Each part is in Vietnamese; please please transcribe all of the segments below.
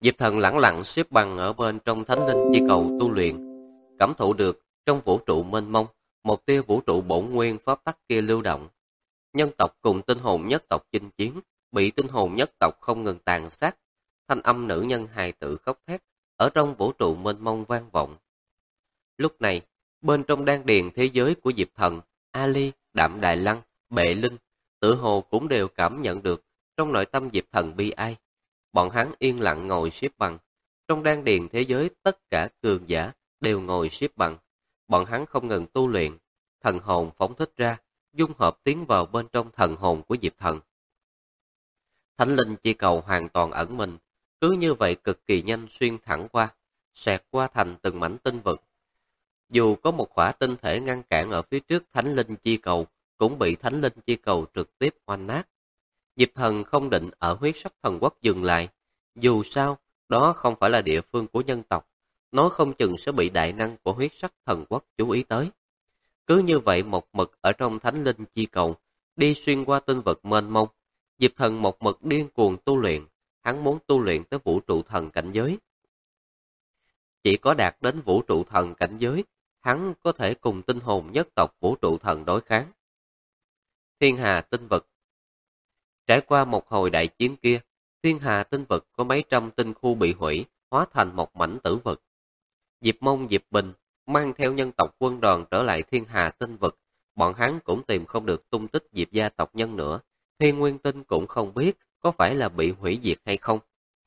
Diệp Thần lẳng lặng xếp bằng ở bên trong thánh linh chi cầu tu luyện, cảm thụ được trong vũ trụ mênh mông, một tia vũ trụ bổn nguyên pháp tắc kia lưu động. Nhân tộc cùng tinh hồn nhất tộc chinh chiến, bị tinh hồn nhất tộc không ngừng tàn sát. Thanh âm nữ nhân hài tử khóc thét ở trong vũ trụ mênh mông vang vọng. Lúc này, bên trong đan điền thế giới của Diệp Thần, Ali, Đạm Đài Lăng, Bệ Linh, tự hồ cũng đều cảm nhận được trong nội tâm Diệp Thần bi ai. Bọn hắn yên lặng ngồi xếp bằng. Trong đan điền thế giới tất cả cường giả đều ngồi xếp bằng. Bọn hắn không ngừng tu luyện, thần hồn phóng thích ra, dung hợp tiến vào bên trong thần hồn của Diệp Thần. Thánh linh chi cầu hoàn toàn ẩn mình, cứ như vậy cực kỳ nhanh xuyên thẳng qua, xẹt qua thành từng mảnh tinh vực. Dù có một khỏa tinh thể ngăn cản ở phía trước thánh linh chi cầu, cũng bị thánh linh chi cầu trực tiếp oanh nát. Diệp Thần không định ở huyết sắc thần quốc dừng lại. Dù sao, đó không phải là địa phương của nhân tộc. Nó không chừng sẽ bị đại năng của huyết sắc thần quốc chú ý tới. Cứ như vậy một mực ở trong thánh linh chi cầu, đi xuyên qua tinh vực mênh mông. Diệp Thần một mực điên cuồng tu luyện. Hắn muốn tu luyện tới vũ trụ thần cảnh giới. Chỉ có đạt đến vũ trụ thần cảnh giới, hắn có thể cùng tinh hồn nhất tộc vũ trụ thần đối kháng. Thiên hà tinh vực. Trải qua một hồi đại chiến kia, thiên hà tinh vực có mấy trăm tinh khu bị hủy, hóa thành một mảnh tử vực. Diệp Mông Diệp Bình mang theo nhân tộc quân đoàn trở lại thiên hà tinh vực, bọn hắn cũng tìm không được tung tích Diệp gia tộc nhân nữa, Thiên Nguyên Tinh cũng không biết có phải là bị hủy diệt hay không.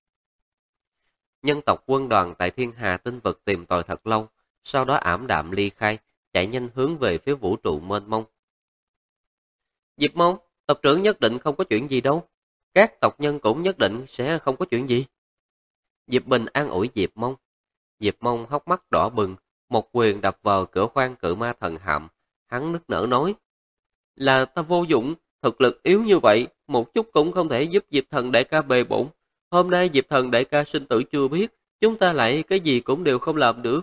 Nhân tộc quân đoàn tại thiên hà tinh vực tìm tòi thật lâu, sau đó ảm đạm ly khai, chạy nhanh hướng về phía vũ trụ mênh mông. Diệp Mông, tộc trưởng nhất định không có chuyện gì đâu. Các tộc nhân cũng nhất định sẽ không có chuyện gì. Diệp Bình an ủi Diệp Mông. Diệp Mông hốc mắt đỏ bừng, một quyền đập vào cửa khoang cự ma thần hạm. Hắn nức nở nói, là ta vô dụng, thực lực yếu như vậy, một chút cũng không thể giúp Diệp Thần đại ca bề bộn. Hôm nay Diệp Thần đại ca sinh tử chưa biết, chúng ta lại cái gì cũng đều không làm được.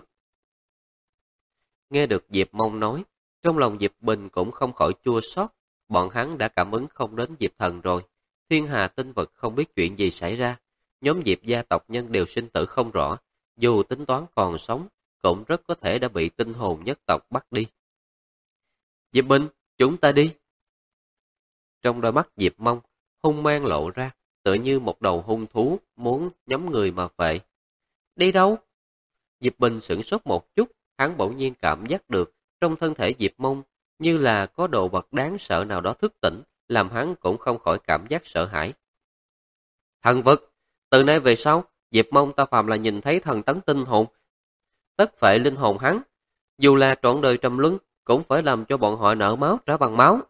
Nghe được Diệp Mông nói, trong lòng Diệp Bình cũng không khỏi chua xót. Bọn hắn đã cảm ứng không đến Diệp Thần rồi. Thiên hà tinh vực không biết chuyện gì xảy ra. Nhóm Diệp gia tộc nhân đều sinh tử không rõ. Dù tính toán còn sống, cũng rất có thể đã bị tinh hồn nhất tộc bắt đi. Diệp Bình, chúng ta đi. Trong đôi mắt Diệp Mông, hung mang lộ ra, tựa như một đầu hung thú muốn nhắm người mà phệ. Đi đâu? Diệp Bình sửng sốt một chút, hắn bỗng nhiên cảm giác được trong thân thể Diệp Mông như là có đồ vật đáng sợ nào đó thức tỉnh, làm hắn cũng không khỏi cảm giác sợ hãi. Thần vực, từ nay về sau, Diệp Mông ta phàm là nhìn thấy thần tấn tinh hồn, tất phệ linh hồn hắn, dù là trọn đời trầm luân, cũng phải làm cho bọn họ nợ máu trả bằng máu.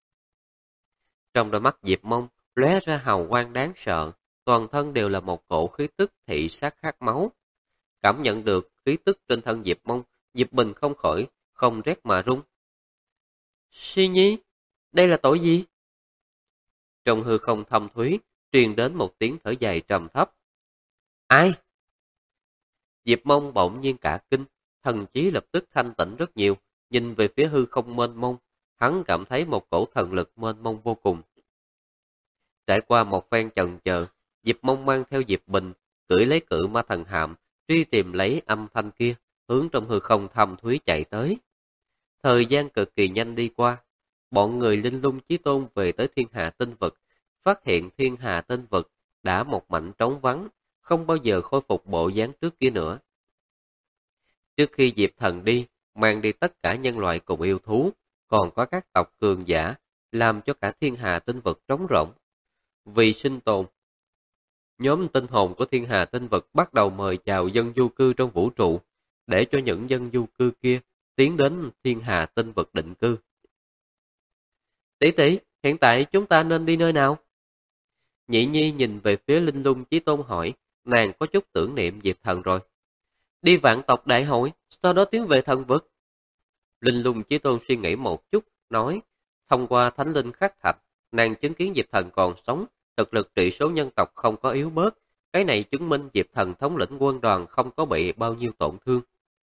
Trong đôi mắt Diệp Mông lóe ra hào quang đáng sợ, toàn thân đều là một cổ khí tức thị sát khát máu. Cảm nhận được khí tức trên thân Diệp Mông, Diệp Bình không khỏi không rét mà run. Si Nhi, đây là tội gì? Trong hư không thâm thúy, truyền đến một tiếng thở dài trầm thấp. Ai? Diệp Mông bỗng nhiên cả kinh, thần trí lập tức thanh tĩnh rất nhiều, nhìn về phía hư không mênh mông, hắn cảm thấy một cổ thần lực mênh mông vô cùng. Trải qua một phen chần chờ, Diệp Mông mang theo Diệp Bình, cưỡi lấy cự ma thần hạm, truy tìm lấy âm thanh kia, hướng trong hư không thâm thúy chạy tới. Thời gian cực kỳ nhanh đi qua, bọn người linh lung chí tôn về tới thiên hà tinh vực, phát hiện thiên hà tinh vực đã một mảnh trống vắng, không bao giờ khôi phục bộ dáng trước kia nữa. Trước khi Diệp Thần đi, mang đi tất cả nhân loại cùng yêu thú, còn có các tộc cường giả, làm cho cả thiên hà tinh vực trống rỗng. Vì sinh tồn, nhóm tinh hồn của thiên hà tinh vực bắt đầu mời chào dân du cư trong vũ trụ, để cho những dân du cư kia tiến đến thiên hà tinh vực định cư. Tỷ tỷ, hiện tại chúng ta nên đi nơi nào? Nhị Nhi nhìn về phía linh lung chí tôn hỏi, nàng có chút tưởng niệm Diệp Thần rồi. Đi vạn tộc đại hội, sau đó tiến về thần vực. Linh lung chí tôn suy nghĩ một chút, nói, thông qua thánh linh khắc thạch, nàng chứng kiến Diệp Thần còn sống, thực lực trị số nhân tộc không có yếu bớt, cái này chứng minh Diệp Thần thống lĩnh quân đoàn không có bị bao nhiêu tổn thương.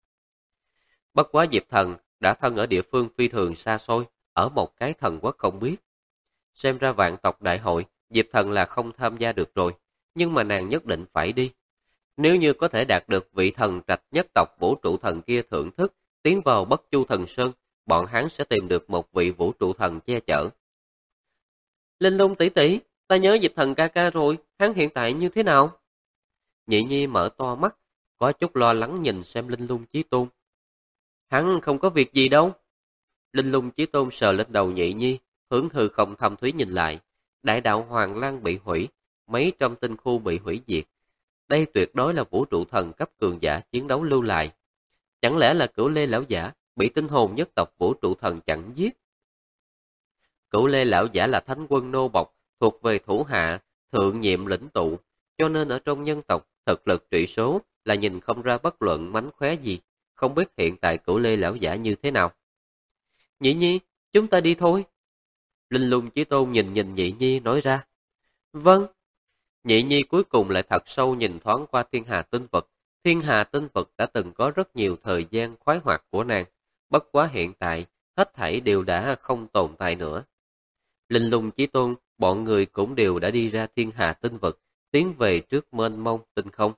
Bất quá Diệp Thần đã thân ở địa phương phi thường xa xôi, ở một cái thần quốc không biết. Xem ra vạn tộc đại hội, Diệp Thần là không tham gia được rồi, nhưng mà nàng nhất định phải đi. Nếu như có thể đạt được vị thần trạch nhất tộc vũ trụ thần kia thưởng thức, tiến vào Bất Chu Thần Sơn, bọn hắn sẽ tìm được một vị vũ trụ thần che chở. Linh Lung tỷ tỷ, ta nhớ Diệp Thần ca ca rồi, hắn hiện tại như thế nào? Nhị Nhi mở to mắt, có chút lo lắng nhìn xem Linh Lung Chí Tôn. Hắn không có việc gì đâu. Linh Lung Chí Tôn sờ lên đầu Nhị Nhi, hướng hư không thâm thúy nhìn lại. Đại đạo Hoàng Lan bị hủy, mấy trăm tinh khu bị hủy diệt. Đây tuyệt đối là vũ trụ thần cấp cường giả chiến đấu lưu lại. Chẳng lẽ là Cửu Lê lão giả bị tinh hồn nhất tộc vũ trụ thần chặn giết? Cửu Lê lão giả là thánh quân nô bộc, thuộc về thủ hạ, thượng nhiệm lĩnh tụ, cho nên ở trong nhân tộc, thực lực trị số là nhìn không ra bất luận mánh khóe gì, không biết hiện tại Cửu Lê lão giả như thế nào. Nhị Nhi, chúng ta đi thôi. Linh Lung Chí Tôn nhìn Nhị Nhi nói ra. Vâng. Nhị Nhi cuối cùng lại thật sâu nhìn thoáng qua thiên hà tinh vực. Thiên hà tinh vực đã từng có rất nhiều thời gian khoái hoạt của nàng, bất quá hiện tại, hết thảy đều đã không tồn tại nữa. Linh Lung Chí Tôn, bọn người cũng đều đã đi ra thiên hà tinh vực, tiến về trước mênh mông tinh không.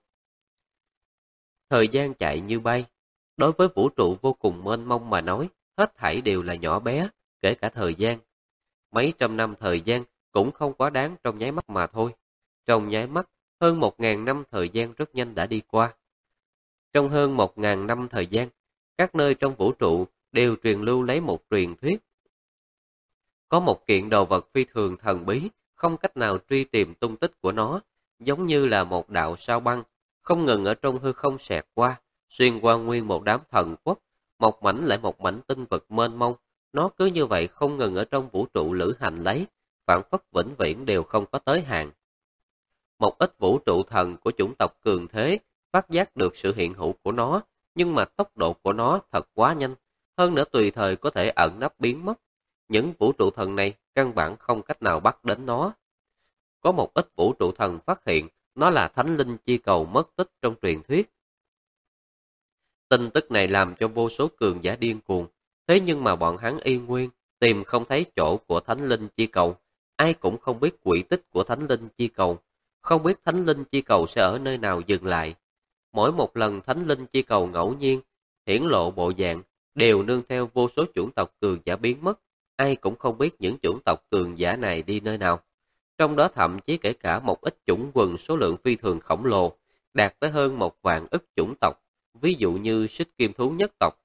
Thời gian chạy như bay. Đối với vũ trụ vô cùng mênh mông mà nói, hết thảy đều là nhỏ bé, kể cả thời gian. Mấy trăm năm thời gian cũng không quá đáng trong nháy mắt mà thôi. Trong nháy mắt, hơn 1.000 năm thời gian rất nhanh đã đi qua. Trong hơn 1.000 năm thời gian, các nơi trong vũ trụ đều truyền lưu lấy một truyền thuyết. Có một kiện đồ vật phi thường thần bí, không cách nào truy tìm tung tích của nó, giống như là một đạo sao băng, không ngừng ở trong hư không xẹt qua, xuyên qua nguyên một đám thần quốc, một mảnh lại một mảnh tinh vực mênh mông. Nó cứ như vậy không ngừng ở trong vũ trụ lữ hành lấy, phản phất vĩnh viễn đều không có tới hạn. Một ít vũ trụ thần của chủng tộc cường thế phát giác được sự hiện hữu của nó, nhưng mà tốc độ của nó thật quá nhanh, hơn nữa tùy thời có thể ẩn nấp biến mất. Những vũ trụ thần này căn bản không cách nào bắt đến nó. Có một ít vũ trụ thần phát hiện nó là thánh linh chi cầu mất tích trong truyền thuyết. Tin tức này làm cho vô số cường giả điên cuồng, thế nhưng mà bọn hắn y nguyên tìm không thấy chỗ của thánh linh chi cầu, ai cũng không biết quỹ tích của thánh linh chi cầu, không biết thánh linh chi cầu sẽ ở nơi nào dừng lại. Mỗi một lần thánh linh chi cầu ngẫu nhiên hiển lộ bộ dạng đều nương theo vô số chủng tộc cường giả biến mất, ai cũng không biết những chủng tộc cường giả này đi nơi nào. Trong đó thậm chí kể cả một ít chủng quần số lượng phi thường khổng lồ, đạt tới hơn 1.000 ức chủng tộc, ví dụ như xích kim thú nhất tộc.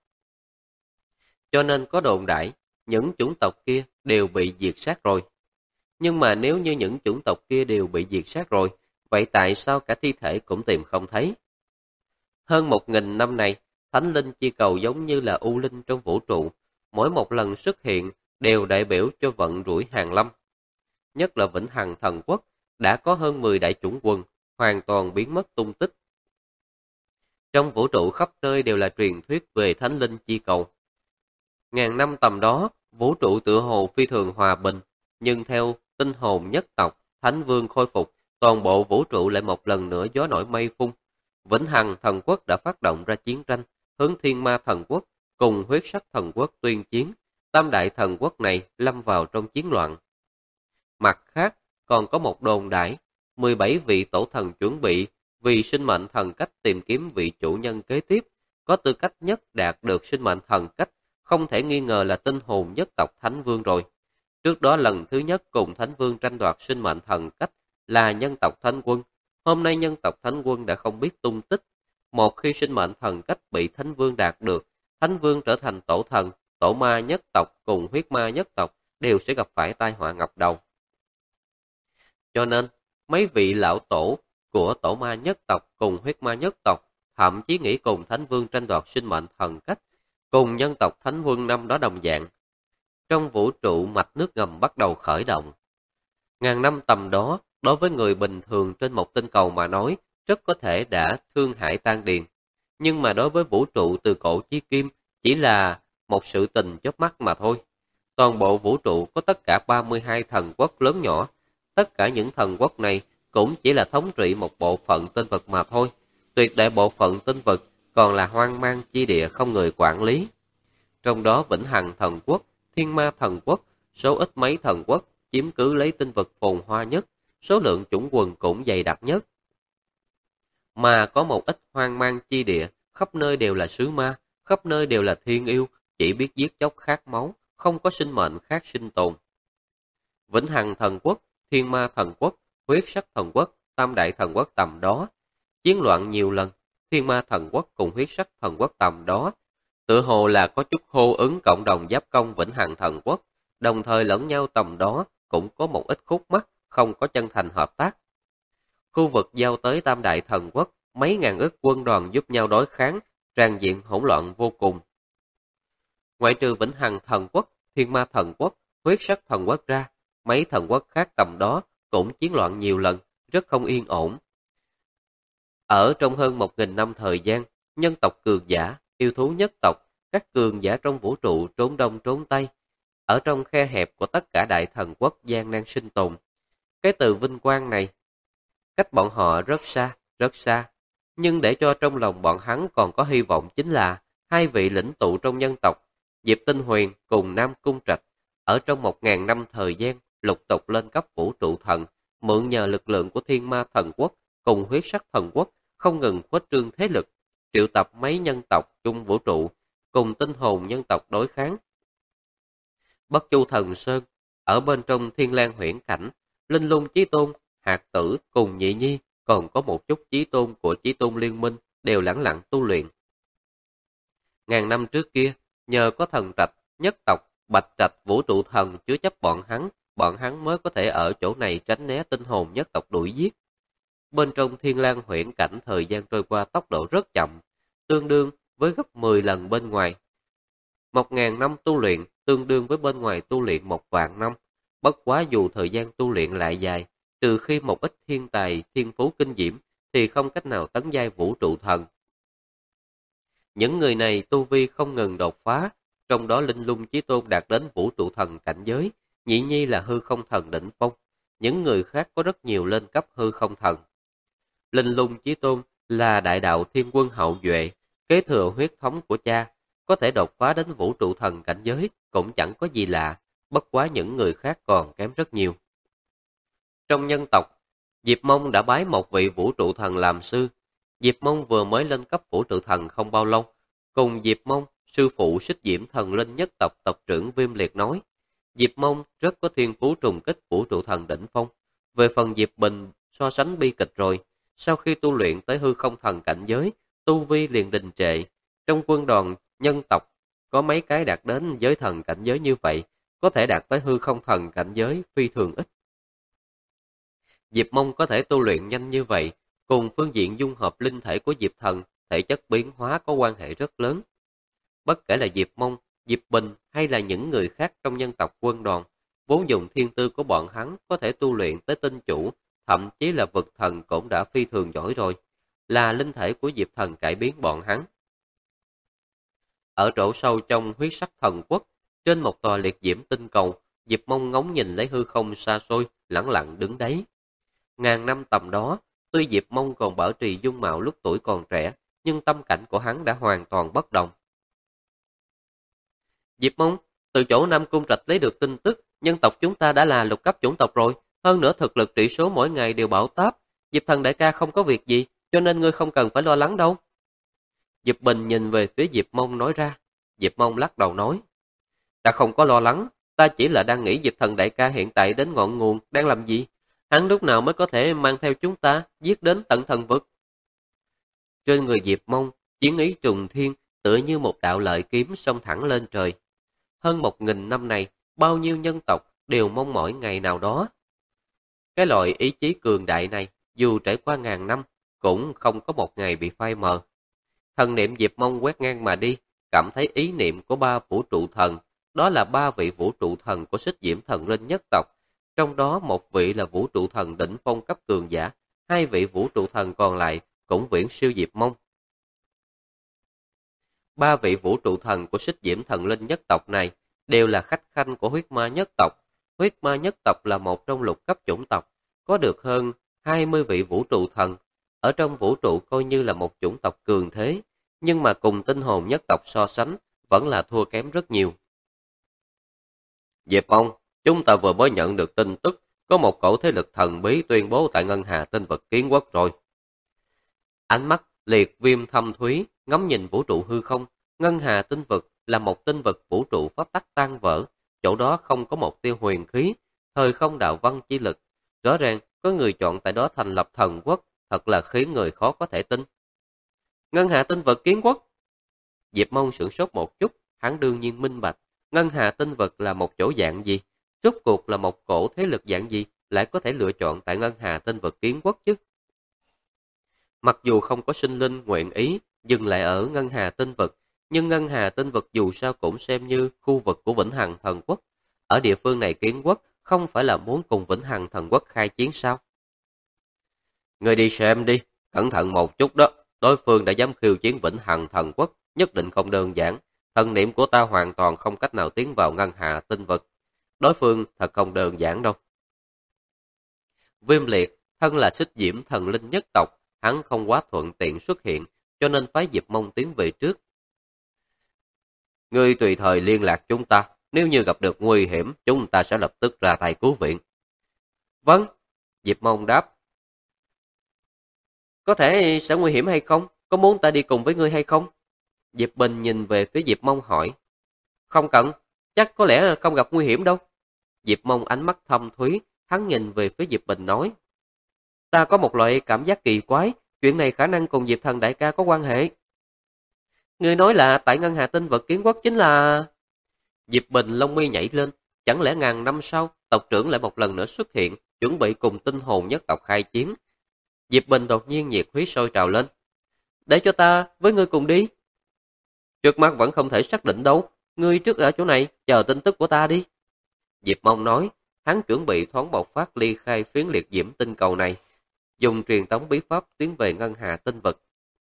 Cho nên có đồn đại, những chủng tộc kia đều bị diệt sát rồi. Nhưng mà nếu như những chủng tộc kia đều bị diệt sát rồi, vậy tại sao cả thi thể cũng tìm không thấy? Hơn 1.000 năm này, thánh linh chi cầu giống như là u linh trong vũ trụ, mỗi một lần xuất hiện đều đại biểu cho vận rủi hàng lâm. Nhất là Vĩnh Hằng Thần Quốc, đã có hơn 10 đại chủng quân, hoàn toàn biến mất tung tích. Trong vũ trụ khắp nơi đều là truyền thuyết về thánh linh chi cầu. Ngàn năm tầm đó, vũ trụ tựa hồ phi thường hòa bình, nhưng theo tinh hồn nhất tộc, Thánh Vương khôi phục, toàn bộ vũ trụ lại một lần nữa gió nổi mây phun. Vĩnh Hằng Thần Quốc đã phát động ra chiến tranh, hướng Thiên Ma Thần Quốc cùng Huyết Sắc Thần Quốc tuyên chiến. Tam đại thần quốc này lâm vào trong chiến loạn. Mặt khác, còn có một đồn đãi, 17 vị tổ thần chuẩn bị vì sinh mệnh thần cách tìm kiếm vị chủ nhân kế tiếp, có tư cách nhất đạt được sinh mệnh thần cách, không thể nghi ngờ là tinh hồn nhất tộc Thánh Vương rồi. Trước đó lần thứ nhất cùng Thánh Vương tranh đoạt sinh mệnh thần cách là nhân tộc Thánh Quân. Hôm nay nhân tộc Thánh Quân đã không biết tung tích. Một khi sinh mệnh thần cách bị Thánh Vương đạt được, Thánh Vương trở thành tổ thần, tổ ma nhất tộc cùng huyết ma nhất tộc đều sẽ gặp phải tai họa ngập đầu. Cho nên, mấy vị lão tổ của tổ ma nhất tộc cùng huyết ma nhất tộc thậm chí nghĩ cùng Thánh Vương tranh đoạt sinh mệnh thần cách, cùng nhân tộc Thánh Quân năm đó đồng dạng. Trong vũ trụ mạch nước ngầm bắt đầu khởi động. Ngàn năm tầm đó, đối với người bình thường trên một tinh cầu mà nói, rất có thể đã thương hại tan điền. Nhưng mà đối với vũ trụ từ cổ chí kim, chỉ là một sự tình chớp mắt mà thôi. Toàn bộ vũ trụ có tất cả 32 thần quốc lớn nhỏ. Tất cả những thần quốc này cũng chỉ là thống trị một bộ phận tinh vực mà thôi. Tuyệt đại bộ phận tinh vực còn là hoang mang chi địa không người quản lý. Trong đó Vĩnh Hằng Thần Quốc, Thiên Ma Thần Quốc, số ít mấy thần quốc chiếm cứ lấy tinh vực phồn hoa nhất, số lượng chủng quần cũng dày đặc nhất. mà có một ít hoang mang chi địa, khắp nơi đều là sứ ma, khắp nơi đều là thiên yêu, chỉ biết giết chóc khát máu, không có sinh mệnh khác sinh tồn. Vĩnh Hằng Thần Quốc, Thiên Ma Thần Quốc, Huyết Sắc Thần Quốc, Tam Đại Thần Quốc tầm đó, chiến loạn nhiều lần, Thiên Ma Thần Quốc cùng Huyết Sắc Thần Quốc tầm đó, tự hồ là có chút hô ứng cộng đồng giáp công Vĩnh Hằng Thần Quốc, đồng thời lẫn nhau tầm đó cũng có một ít khúc mắc, không có chân thành hợp tác. Khu vực giao tới Tam Đại Thần Quốc, mấy ngàn ức quân đoàn giúp nhau đối kháng, tràn diện hỗn loạn vô cùng. Ngoại trừ Vĩnh Hằng Thần Quốc, Thiên Ma Thần Quốc, Huyết Sắc Thần Quốc ra, mấy thần quốc khác tầm đó cũng chiến loạn nhiều lần, rất không yên ổn. Ở trong hơn 1000 năm thời gian, nhân tộc cường giả, yêu thú nhất tộc, các cường giả trong vũ trụ trốn đông trốn tây, ở trong khe hẹp của tất cả đại thần quốc gian nan sinh tồn. Cái từ vinh quang này, cách bọn họ rất xa, rất xa. Nhưng để cho trong lòng bọn hắn còn có hy vọng chính là hai vị lĩnh tụ trong nhân tộc, Diệp Tinh Huyền cùng Nam Cung Trạch, ở trong 1000 năm thời gian, lục tục lên cấp vũ trụ thần, mượn nhờ lực lượng của Thiên Ma Thần Quốc cùng Huyết Sắc Thần Quốc, không ngừng khuếch trương thế lực, triệu tập mấy nhân tộc chung vũ trụ, cùng tinh hồn nhân tộc đối kháng. Bất Chu Thần Sơn, ở bên trong Thiên Lang Huyễn Cảnh, Linh Lung Chí Tôn, Hạt Tử cùng Nhị Nhi, còn có một chút chí tôn của Chí Tôn Liên Minh đều lẳng lặng tu luyện. Ngàn năm trước kia, nhờ có thần trạch, nhất tộc, bạch trạch vũ trụ thần chứa chấp bọn hắn mới có thể ở chỗ này tránh né tinh hồn nhất tộc đuổi giết. Bên trong Thiên Lang Huyễn Cảnh thời gian trôi qua tốc độ rất chậm, tương đương với gấp 10 lần bên ngoài. 1000 năm tu luyện tương đương với bên ngoài tu luyện 1.000 năm, bất quá dù thời gian tu luyện lại dài, trừ khi một ít thiên tài, thiên phú kinh diễm, thì không cách nào tấn giai vũ trụ thần. Những người này tu vi không ngừng đột phá, trong đó Linh Lung Chí Tôn đạt đến vũ trụ thần cảnh giới, Nhị Nhi là hư không thần đỉnh phong, những người khác có rất nhiều lên cấp hư không thần. Linh Lung Chí Tôn là đại đạo thiên quân hậu duệ, kế thừa huyết thống của cha, có thể đột phá đến vũ trụ thần cảnh giới cũng chẳng có gì lạ, bất quá những người khác còn kém rất nhiều. Trong nhân tộc, Diệp Mông đã bái một vị vũ trụ thần làm sư. Diệp Mông vừa mới lên cấp vũ trụ thần không bao lâu, cùng Diệp Mông, sư phụ Xích Diễm Thần Linh nhất tộc tộc trưởng Viêm Liệt nói, Diệp Mông rất có thiên phú trùng kích vũ trụ thần đỉnh phong. Về phần Diệp Bình so sánh bi kịch rồi, sau khi tu luyện tới hư không thần cảnh giới, tu vi liền đình trệ. Trong quân đoàn nhân tộc, có mấy cái đạt đến giới thần cảnh giới như vậy, có thể đạt tới hư không thần cảnh giới phi thường ít. Diệp Mông có thể tu luyện nhanh như vậy, cùng phương diện dung hợp linh thể của Diệp Thần, thể chất biến hóa có quan hệ rất lớn. Bất kể là Diệp Mông, Diệp Bình hay là những người khác trong nhân tộc quân đoàn, vốn dùng thiên tư của bọn hắn có thể tu luyện tới tinh chủ, thậm chí là vực thần cũng đã phi thường giỏi rồi, là linh thể của Diệp Thần cải biến bọn hắn. Ở chỗ sâu trong huyết sắc thần quốc, trên một tòa liệt diễm tinh cầu, Diệp Mông ngóng nhìn lấy hư không xa xôi, lẳng lặng đứng đấy. Ngàn năm tầm đó, tuy Diệp Mông còn bảo trì dung mạo lúc tuổi còn trẻ, nhưng tâm cảnh của hắn đã hoàn toàn bất đồng. Diệp Mông, từ chỗ Nam Cung Trạch lấy được tin tức, nhân tộc chúng ta đã là lục cấp chủng tộc rồi, hơn nữa thực lực trị số mỗi ngày đều bão táp. Diệp Thần đại ca không có việc gì, cho nên ngươi không cần phải lo lắng đâu. Diệp Bình nhìn về phía Diệp Mông nói ra. Diệp Mông lắc đầu nói, ta không có lo lắng, ta chỉ là đang nghĩ Diệp Thần đại ca hiện tại đến ngọn nguồn, đang làm gì? Hắn lúc nào mới có thể mang theo chúng ta, giết đến tận thần vực? Trên người Diệp Mông, chiến ý trùng thiên, tựa như một đạo lợi kiếm xông thẳng lên trời. Hơn 1000 năm này, bao nhiêu nhân tộc đều mong mỏi ngày nào đó. Cái loại ý chí cường đại này, dù trải qua ngàn năm, cũng không có một ngày bị phai mờ. Thần niệm Diệp Mông quét ngang mà đi, cảm thấy ý niệm của 3 vũ trụ thần, đó là 3 vị vũ trụ thần của Xích Diễm Thần Linh nhất tộc. Trong đó một vị là vũ trụ thần đỉnh phong cấp cường giả, 2 vị vũ trụ thần còn lại cũng viễn siêu Diệp Mông. 3 vị vũ trụ thần của Xích Diễm Thần Linh nhất tộc này đều là khách khanh của huyết ma nhất tộc. Huyết ma nhất tộc là một trong lục cấp chủng tộc, có được hơn 20 vị vũ trụ thần. Ở trong vũ trụ coi như là một chủng tộc cường thế, nhưng mà cùng tinh hồn nhất tộc so sánh, vẫn là thua kém rất nhiều. Diệp Mông, chúng ta vừa mới nhận được tin tức, có một cổ thế lực thần bí tuyên bố tại Ngân Hà Tinh Vực Kiến Quốc rồi. Ánh mắt liệt viêm thâm thúy, ngắm nhìn vũ trụ hư không. Ngân hà tinh vực là một tinh vực vũ trụ pháp tắc tan vỡ, chỗ đó không có một tia huyền khí, thời không đạo văn chi lực. Rõ ràng có người chọn tại đó thành lập thần quốc, thật là khiến người khó có thể tin. Ngân hà tinh vực kiến quốc. Diệp Mông sửng sốt một chút, hắn đương nhiên minh bạch, ngân hà tinh vực là một chỗ dạng gì, rốt cuộc là một cổ thế lực dạng gì, lại có thể lựa chọn tại ngân hà tinh vực kiến quốc chứ. Mặc dù không có sinh linh nguyện ý dừng lại ở ngân hà tinh vực, nhưng ngân hà tinh vực dù sao cũng xem như khu vực của Vĩnh Hằng Thần Quốc. Ở địa phương này kiến quốc không phải là muốn cùng Vĩnh Hằng Thần Quốc khai chiến sao? Người đi xem đi, cẩn thận một chút đó. Đối phương đã dám khiêu chiến Vĩnh Hằng Thần Quốc, nhất định không đơn giản. Thần niệm của ta hoàn toàn không cách nào tiến vào ngân hà tinh vực. Đối phương thật không đơn giản đâu. Viêm Liệt, thân là xích diễm thần linh nhất tộc, hắn không quá thuận tiện xuất hiện, cho nên phái Diệp Mông tiến về trước. Ngươi tùy thời liên lạc chúng ta, nếu như gặp được nguy hiểm, chúng ta sẽ lập tức ra tay cứu viện. Vâng, Diệp Mông đáp. Có thể sẽ nguy hiểm hay không? Có muốn ta đi cùng với ngươi hay không? Diệp Bình nhìn về phía Diệp Mông hỏi. Không cần, chắc có lẽ không gặp nguy hiểm đâu. Diệp Mông ánh mắt thâm thúy, hắn nhìn về phía Diệp Bình nói. Ta có một loại cảm giác kỳ quái, chuyện này khả năng cùng Diệp Thần đại ca có quan hệ. Ngươi nói là tại ngân hà tinh vực kiến quốc chính là... Diệp Bình lông mi nhảy lên, chẳng lẽ ngàn năm sau, tộc trưởng lại một lần nữa xuất hiện, chuẩn bị cùng tinh hồn nhất tộc khai chiến. Diệp Bình đột nhiên nhiệt huyết sôi trào lên. Để cho ta với ngươi cùng đi. Trước mắt vẫn không thể xác định đâu, ngươi trước ở chỗ này, chờ tin tức của ta đi. Diệp Mông nói, hắn chuẩn bị thoáng bộc phát ly khai phiến liệt diễm tinh cầu này, dùng truyền tống bí pháp tiến về ngân hà tinh vực.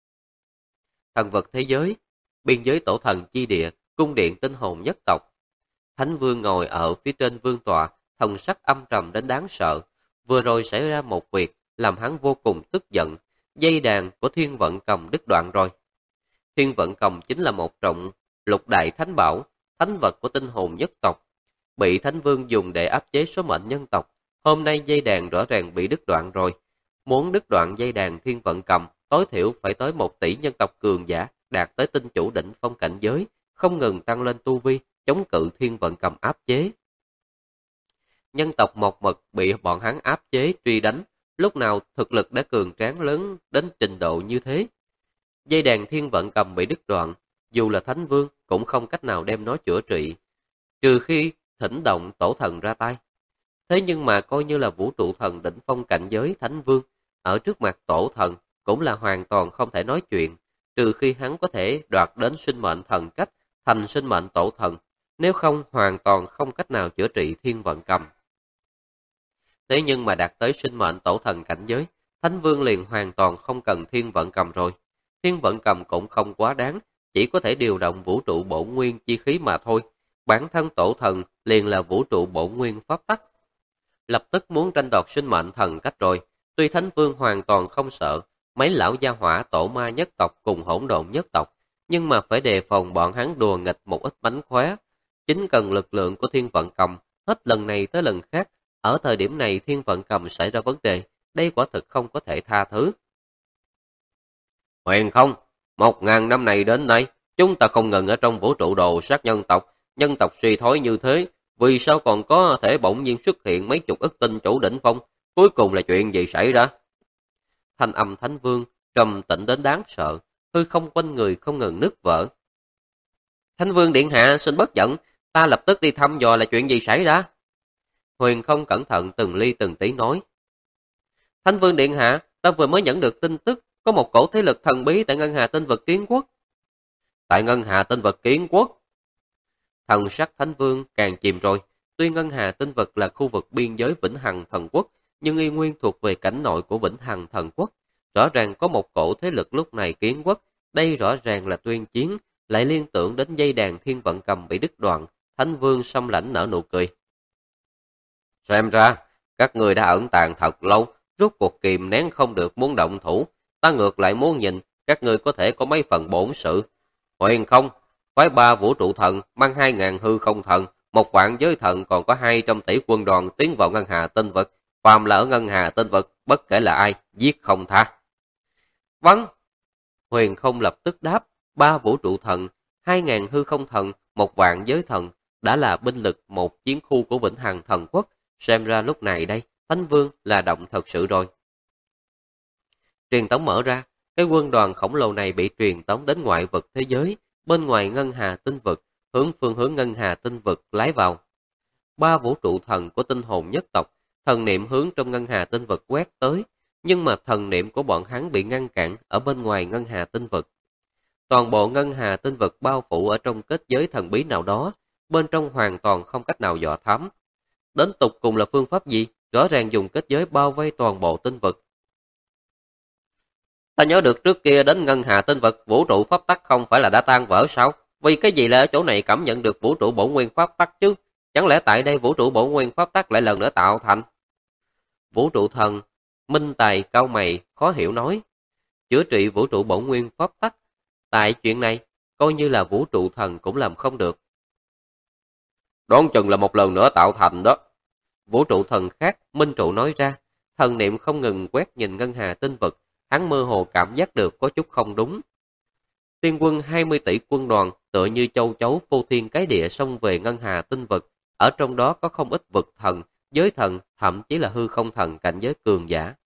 Thần vật thế giới, biên giới tổ thần chi địa, cung điện tinh hồn nhất tộc. Thánh Vương ngồi ở phía trên vương tọa, thần sắc âm trầm đến đáng sợ. Vừa rồi xảy ra một việc làm hắn vô cùng tức giận, dây đàn của Thiên Vận Cầm đứt đoạn rồi. Thiên Vận Cầm chính là một trọng lục đại thánh bảo, thánh vật của tinh hồn nhất tộc, bị Thánh Vương dùng để áp chế số mệnh nhân tộc. Hôm nay dây đàn rõ ràng bị đứt đoạn rồi. Muốn đứt đoạn dây đàn Thiên Vận Cầm, tối thiểu phải tới 1 tỷ nhân tộc cường giả, đạt tới tinh chủ đỉnh phong cảnh giới, không ngừng tăng lên tu vi, chống cự Thiên Vận Cầm áp chế. Nhân tộc một mực bị bọn hắn áp chế truy đánh, lúc nào thực lực đã cường tráng lớn đến trình độ như thế. Dây đàn Thiên Vận Cầm bị đứt đoạn, dù là Thánh Vương cũng không cách nào đem nó chữa trị, trừ khi thỉnh động tổ thần ra tay. Thế nhưng mà coi như là vũ trụ thần đỉnh phong cảnh giới Thánh Vương, ở trước mặt tổ thần cũng là hoàn toàn không thể nói chuyện, trừ khi hắn có thể đoạt đến sinh mệnh thần cách, thành sinh mệnh tổ thần, nếu không hoàn toàn không cách nào chữa trị Thiên Vận Cầm. Thế nhưng mà đạt tới sinh mệnh tổ thần cảnh giới, Thánh Vương liền hoàn toàn không cần Thiên Vận Cầm rồi. Thiên Vận Cầm cũng không quá đáng, chỉ có thể điều động vũ trụ bổn nguyên chi khí mà thôi. Bản thân tổ thần liền là vũ trụ bổn nguyên pháp tắc. Lập tức muốn tranh đoạt sinh mệnh thần cách rồi. Tuy Thánh Vương hoàn toàn không sợ mấy lão gia hỏa tổ ma nhất tộc cùng hỗn độn nhất tộc, nhưng mà phải đề phòng bọn hắn đùa nghịch một ít mánh khóe. Chính cần lực lượng của Thiên Vận Cầm, hết lần này tới lần khác. Ở thời điểm này Thiên Vận Cầm xảy ra vấn đề, đây quả thực không có thể tha thứ. Huyền không, 1000 năm này đến nay, chúng ta không ngừng ở trong vũ trụ đồ sát nhân tộc suy thoái như thế, vì sao còn có thể bỗng nhiên xuất hiện mấy chục ức tinh chủ đỉnh phong, cuối cùng là chuyện gì xảy ra? Thanh âm Thánh Vương trầm tĩnh đến đáng sợ, hư không quanh người không ngừng nứt vỡ. Thánh Vương điện hạ xin bất giận, ta lập tức đi thăm dò là chuyện gì xảy ra. Huyền không cẩn thận từng ly từng tí nói. Thánh Vương điện hạ, ta vừa mới nhận được tin tức, có một cổ thế lực thần bí tại ngân hà tinh vực kiến quốc. Tại ngân hà tinh vực kiến quốc? Thần sắc Thánh Vương càng chìm rồi. Tuy ngân hà tinh vực là khu vực biên giới Vĩnh Hằng Thần Quốc, nhưng y nguyên thuộc về cảnh nội của Vĩnh Hằng Thần Quốc. Rõ ràng có một cổ thế lực lúc này kiến quốc, đây rõ ràng là tuyên chiến, lại liên tưởng đến dây đàn Thiên Vận Cầm bị đứt đoạn. Thánh Vương xâm lãnh nở nụ cười. Xem ra, các người đã ẩn tàng thật lâu, rốt cuộc kìm nén không được muốn động thủ. Ta ngược lại muốn nhìn, các người có thể có mấy phần bổn sự. Huyền không, phái 3 vũ trụ thần, mang 2000 hư không thần, 1 vạn giới thần, còn có 200 tỷ quân đoàn tiến vào ngân hà tinh vực. Phàm là ở ngân hà tinh vực, bất kể là ai, giết không tha. Vâng, Huyền không lập tức đáp, 3 vũ trụ thần, 2.000 hư không thần, 1 vạn giới thần, đã là binh lực một chiến khu của Vĩnh Hằng Thần Quốc. Xem ra lúc này đây, Thánh Vương là động thật sự rồi. Truyền tống mở ra, cái quân đoàn khổng lồ này bị truyền tống đến ngoại vực thế giới, bên ngoài ngân hà tinh vực, phương hướng ngân hà tinh vực lái vào. 3 vũ trụ thần của tinh hồn nhất tộc, thần niệm hướng trong ngân hà tinh vực quét tới, nhưng mà thần niệm của bọn hắn bị ngăn cản ở bên ngoài ngân hà tinh vực. Toàn bộ ngân hà tinh vực bao phủ ở trong kết giới thần bí nào đó, bên trong hoàn toàn không cách nào dò thám. Đến tục cùng là phương pháp gì? Rõ ràng dùng kết giới bao vây toàn bộ tinh vực. Ta nhớ được trước kia đến ngân hà tinh vực, vũ trụ pháp tắc không phải là đã tan vỡ sao? Vì cái gì lại ở chỗ này cảm nhận được vũ trụ bổn nguyên pháp tắc chứ? Chẳng lẽ tại đây vũ trụ bổn nguyên pháp tắc lại lần nữa tạo thành? Vũ trụ thần, minh tài cao mày, khó hiểu nói. Chữa trị vũ trụ bổn nguyên pháp tắc. Tại chuyện này, coi như là vũ trụ thần cũng làm không được. Đoán chừng là một lần nữa tạo thành đó. Vũ trụ thần khác, minh trụ nói ra. Thần niệm không ngừng quét nhìn ngân hà tinh vực. Hắn mơ hồ cảm giác được có chút không đúng. Tiên quân 20 tỷ quân đoàn tựa như châu chấu phô thiên cái địa xông về ngân hà tinh vực. Ở trong đó có không ít vực thần, giới thần, thậm chí là hư không thần cảnh giới cường giả.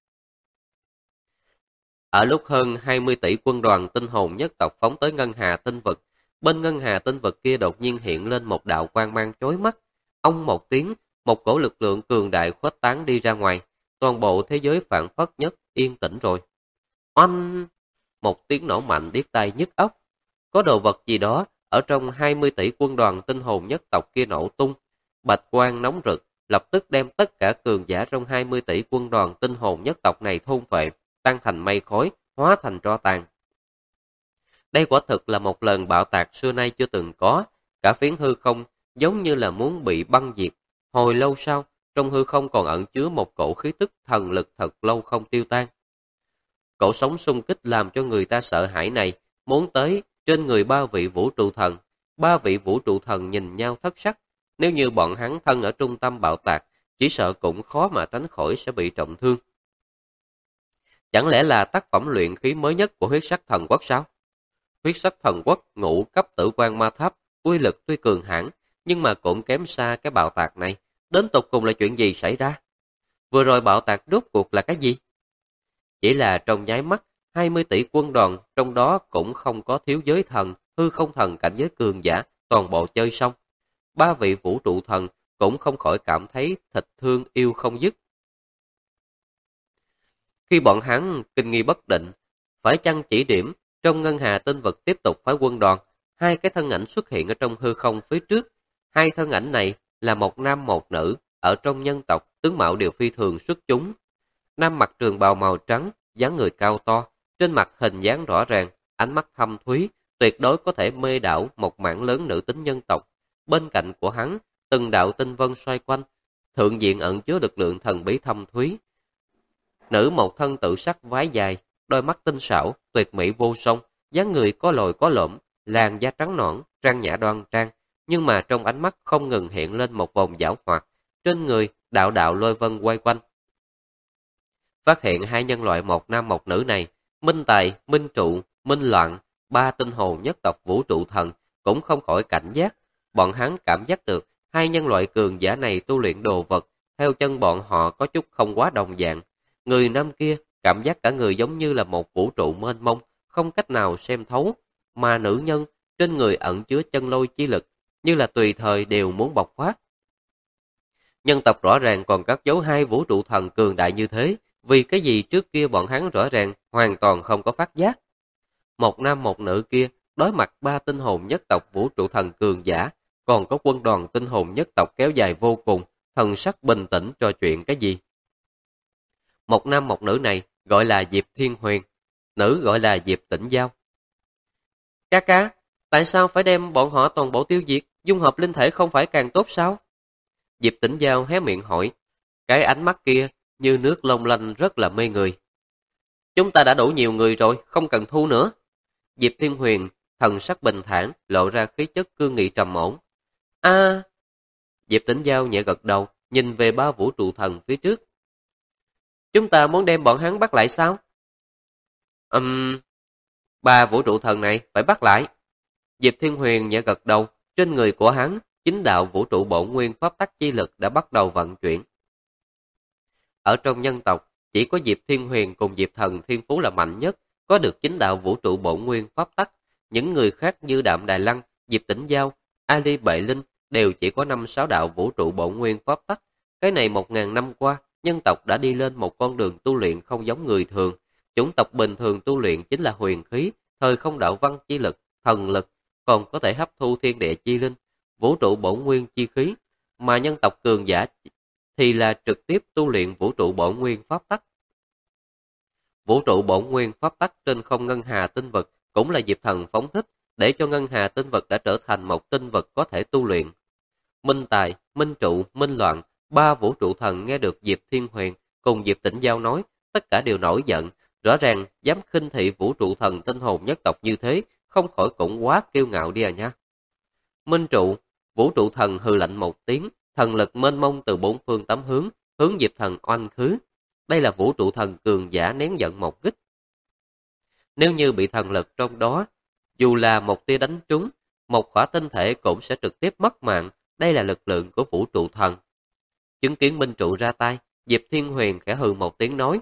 Ở lúc hơn 20 tỷ quân đoàn tinh hồn nhất tộc phóng tới ngân hà tinh vực, bên ngân hà tinh vực kia đột nhiên hiện lên một đạo quang mang chói mắt. Ông một tiếng, một cổ lực lượng cường đại khuếch tán đi ra ngoài. Toàn bộ thế giới phảng phất nhất yên tĩnh rồi. Oanh! Một tiếng nổ mạnh điếc tai nhức óc. Có đồ vật gì đó ở trong 20 tỷ quân đoàn tinh hồn nhất tộc kia nổ tung. Bạch quang nóng rực, lập tức đem tất cả cường giả trong 20 tỷ quân đoàn tinh hồn nhất tộc này thôn phệ, tan thành mây khói, hóa thành tro tàn. Đây quả thực là một lần bạo tạc xưa nay chưa từng có. Cả phiến hư không giống như là muốn bị băng diệt. Hồi lâu sau, trong hư không còn ẩn chứa một cổ khí tức thần lực thật lâu không tiêu tan. Cổ sống xung kích làm cho người ta sợ hãi này, muốn tới trên người 3 vị vũ trụ thần. 3 vị vũ trụ thần nhìn nhau thất sắc. Nếu như bọn hắn thân ở trung tâm bạo tạc, chỉ sợ cũng khó mà tránh khỏi sẽ bị trọng thương. Chẳng lẽ là tác phẩm luyện khí mới nhất của huyết sắc thần quốc sao? Huyết sắc thần quốc ngũ cấp tử quan ma tháp, uy lực tuy cường hãn, nhưng mà cũng kém xa cái bạo tạc này. Đến tục cùng là chuyện gì xảy ra? Vừa rồi bạo tạc rốt cuộc là cái gì? Chỉ là trong nháy mắt, 20 tỷ quân đoàn, trong đó cũng không có thiếu giới thần, hư không thần cảnh giới cường giả, toàn bộ chơi xong. 3 vị vũ trụ thần cũng không khỏi cảm thấy thịt thương yêu không dứt. Khi bọn hắn kinh nghi bất định, phải chăng chỉ điểm, trong ngân hà tinh vực tiếp tục phái quân đoàn, 2 cái thân ảnh xuất hiện ở trong hư không phía trước. 2 thân ảnh này là một nam một nữ, ở trong nhân tộc, tướng mạo đều phi thường xuất chúng. Nam mặc trường bào màu trắng, dáng người cao to, trên mặt hình dáng rõ ràng, ánh mắt thâm thúy, tuyệt đối có thể mê đảo một mảng lớn nữ tính nhân tộc. Bên cạnh của hắn, từng đạo tinh vân xoay quanh, thượng diện ẩn chứa lực lượng thần bí thâm thúy. Nữ một thân tự sắc váy dài, đôi mắt tinh xảo, tuyệt mỹ vô song, dáng người có lồi có lõm, làn da trắng nõn, trang nhã đoan trang, nhưng mà trong ánh mắt không ngừng hiện lên một vòng giảo hoạt, trên người đạo đạo lôi vân quay quanh. Phát hiện 2 nhân loại một nam một nữ này, Minh Tài, Minh Trụ, Minh Loạn, 3 tinh hồn nhất tộc vũ trụ thần cũng không khỏi cảnh giác. Bọn hắn cảm giác được 2 nhân loại cường giả này tu luyện đồ vật, theo chân bọn họ có chút không quá đồng dạng. Người nam kia cảm giác cả người giống như là một vũ trụ mênh mông, không cách nào xem thấu, mà nữ nhân trên người ẩn chứa chân lôi chi lực, như là tùy thời đều muốn bộc phát. Nhân tộc rõ ràng còn cất giấu 2 vũ trụ thần cường đại như thế, vì cái gì trước kia bọn hắn rõ ràng hoàn toàn không có phát giác. Một nam một nữ kia đối mặt 3 tinh hồn nhất tộc vũ trụ thần cường giả, còn có quân đoàn tinh hồn nhất tộc kéo dài vô cùng, thần sắc bình tĩnh trò chuyện cái gì. Một nam một nữ này gọi là Diệp Thiên Huyền, nữ gọi là Diệp Tĩnh Giao. Ca ca, tại sao phải đem bọn họ toàn bộ tiêu diệt, dung hợp linh thể không phải càng tốt sao? Diệp Tĩnh Giao hé miệng hỏi, cái ánh mắt kia như nước long lanh rất là mê người. Chúng ta đã đủ nhiều người rồi, không cần thu nữa. Diệp Thiên Huyền, thần sắc bình thản, lộ ra khí chất cương nghị trầm ổn. Diệp Tĩnh Giao nhẹ gật đầu, nhìn về 3 vũ trụ thần phía trước. Chúng ta muốn đem bọn hắn bắt lại sao? Ba vũ trụ thần này phải bắt lại. Diệp Thiên Huyền nhẹ gật đầu, trên người của hắn, chính đạo vũ trụ bổn nguyên pháp tắc chi lực đã bắt đầu vận chuyển. Ở trong nhân tộc, chỉ có Diệp Thiên Huyền cùng Diệp Thần thiên phú là mạnh nhất, có được chính đạo vũ trụ bổn nguyên pháp tắc. Những người khác như Đạm Đài Lăng, Diệp Tĩnh Giao, Ali Bệ Linh đều chỉ có 5-6 đạo vũ trụ bổn nguyên pháp tắc. Cái này 1000 năm qua, nhân tộc đã đi lên một con đường tu luyện không giống người thường. Chủng tộc bình thường tu luyện chính là huyền khí, thời không đạo văn chi lực, thần lực, còn có thể hấp thu thiên địa chi linh, vũ trụ bổn nguyên chi khí, mà nhân tộc cường giả thì là trực tiếp tu luyện vũ trụ bổn nguyên pháp tắc. Vũ trụ bổn nguyên pháp tắc trên không ngân hà tinh vực cũng là Diệp Thần phóng thích, để cho ngân hà tinh vực đã trở thành một tinh vực có thể tu luyện. Minh Tài, Minh Trụ, Minh Loạn, ba vũ trụ thần nghe được Diệp Thiên Huyền cùng Diệp Tĩnh Giao nói, tất cả đều nổi giận, rõ ràng dám khinh thị vũ trụ thần tinh hồn nhất tộc như thế, không khỏi cũng quá kiêu ngạo đi à nha. Minh Trụ, vũ trụ thần hừ lạnh một tiếng, thần lực mênh mông từ bốn phương tám hướng, hướng Diệp Thần oanh khứ. Đây là vũ trụ thần cường giả nén giận một kích. Nếu như bị thần lực trong đó, dù là một tia đánh trúng, một khỏa tinh thể cũng sẽ trực tiếp mất mạng. Đây là lực lượng của vũ trụ thần. Chứng kiến Minh Trụ ra tay, Diệp Thiên Huyền khẽ hừ một tiếng nói.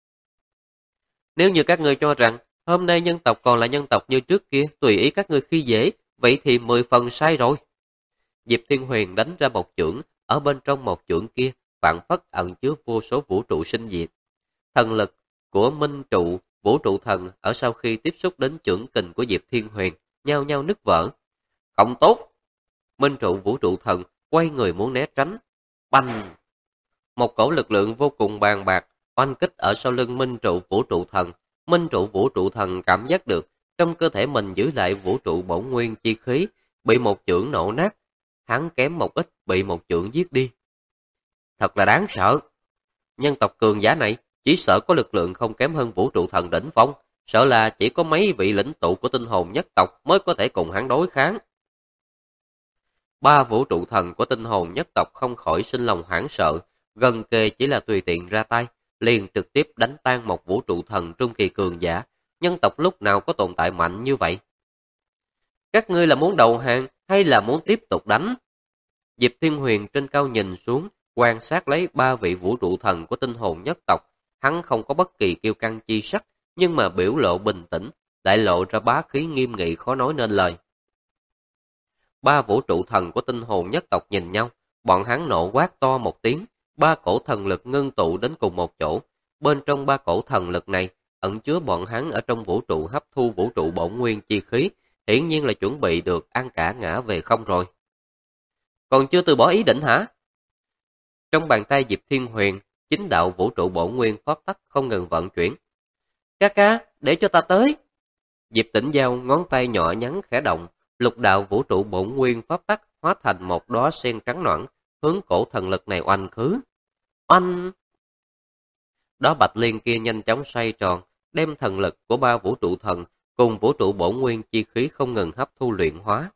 Nếu như các ngươi cho rằng hôm nay nhân tộc còn là nhân tộc như trước kia, tùy ý các ngươi khi dễ, vậy thì 10 phần sai rồi. Diệp Thiên Huyền đánh ra một chưởng, ở bên trong một chưởng kia, phảng phất ẩn chứa vô số vũ trụ sinh diệt. Thần lực của Minh Trụ, vũ trụ thần ở sau khi tiếp xúc đến chưởng kình của Diệp Thiên Huyền, nhao nhao nứt vỡ. Không tốt! Minh Trụ vũ trụ thần quay người muốn né tránh. Bành! Một cổ lực lượng vô cùng bàn bạc, oanh kích ở sau lưng Minh Trụ vũ trụ thần. Minh Trụ vũ trụ thần cảm giác được, trong cơ thể mình giữ lại vũ trụ bổn nguyên chi khí, bị một chưởng nổ nát. Hắn kém một ít bị một chưởng giết đi. Thật là đáng sợ. Nhân tộc cường giả này chỉ sợ có lực lượng không kém hơn vũ trụ thần đỉnh phong, sợ là chỉ có mấy vị lĩnh tụ của tinh hồn nhất tộc mới có thể cùng hắn đối kháng. Ba vũ trụ thần của tinh hồn nhất tộc không khỏi sinh lòng hoảng sợ, gần kề chỉ là tùy tiện ra tay, liền trực tiếp đánh tan một vũ trụ thần trung kỳ cường giả. Nhân tộc lúc nào có tồn tại mạnh như vậy? Các ngươi là muốn đầu hàng hay là muốn tiếp tục đánh? Diệp Thiên Huyền trên cao nhìn xuống, quan sát lấy ba vị vũ trụ thần của tinh hồn nhất tộc. Hắn không có bất kỳ kiêu căng chi sắc, nhưng mà biểu lộ bình tĩnh, lại lộ ra bá khí nghiêm nghị khó nói nên lời. Ba vũ trụ thần của tinh hồn nhất tộc nhìn nhau, bọn hắn nộ quát to một tiếng, ba cổ thần lực ngưng tụ đến cùng một chỗ. Bên trong ba cổ thần lực này, ẩn chứa bọn hắn ở trong vũ trụ hấp thu vũ trụ bổn nguyên chi khí, hiển nhiên là chuẩn bị được ăn cả ngã về không rồi. Còn chưa từ bỏ ý định hả? Trong bàn tay Diệp Thiên Huyền, chính đạo vũ trụ bổn nguyên pháp tắc không ngừng vận chuyển. Ca ca, để cho ta tới. Diệp Tĩnh Giao ngón tay nhỏ nhắn khẽ động, lục đạo vũ trụ bổn nguyên pháp tắc hóa thành một đóa sen trắng nõn, hướng cổ thần lực này oanh khứ. Oanh! Đó bạch liên kia nhanh chóng xoay tròn, đem thần lực của ba vũ trụ thần cùng vũ trụ bổn nguyên chi khí không ngừng hấp thu luyện hóa.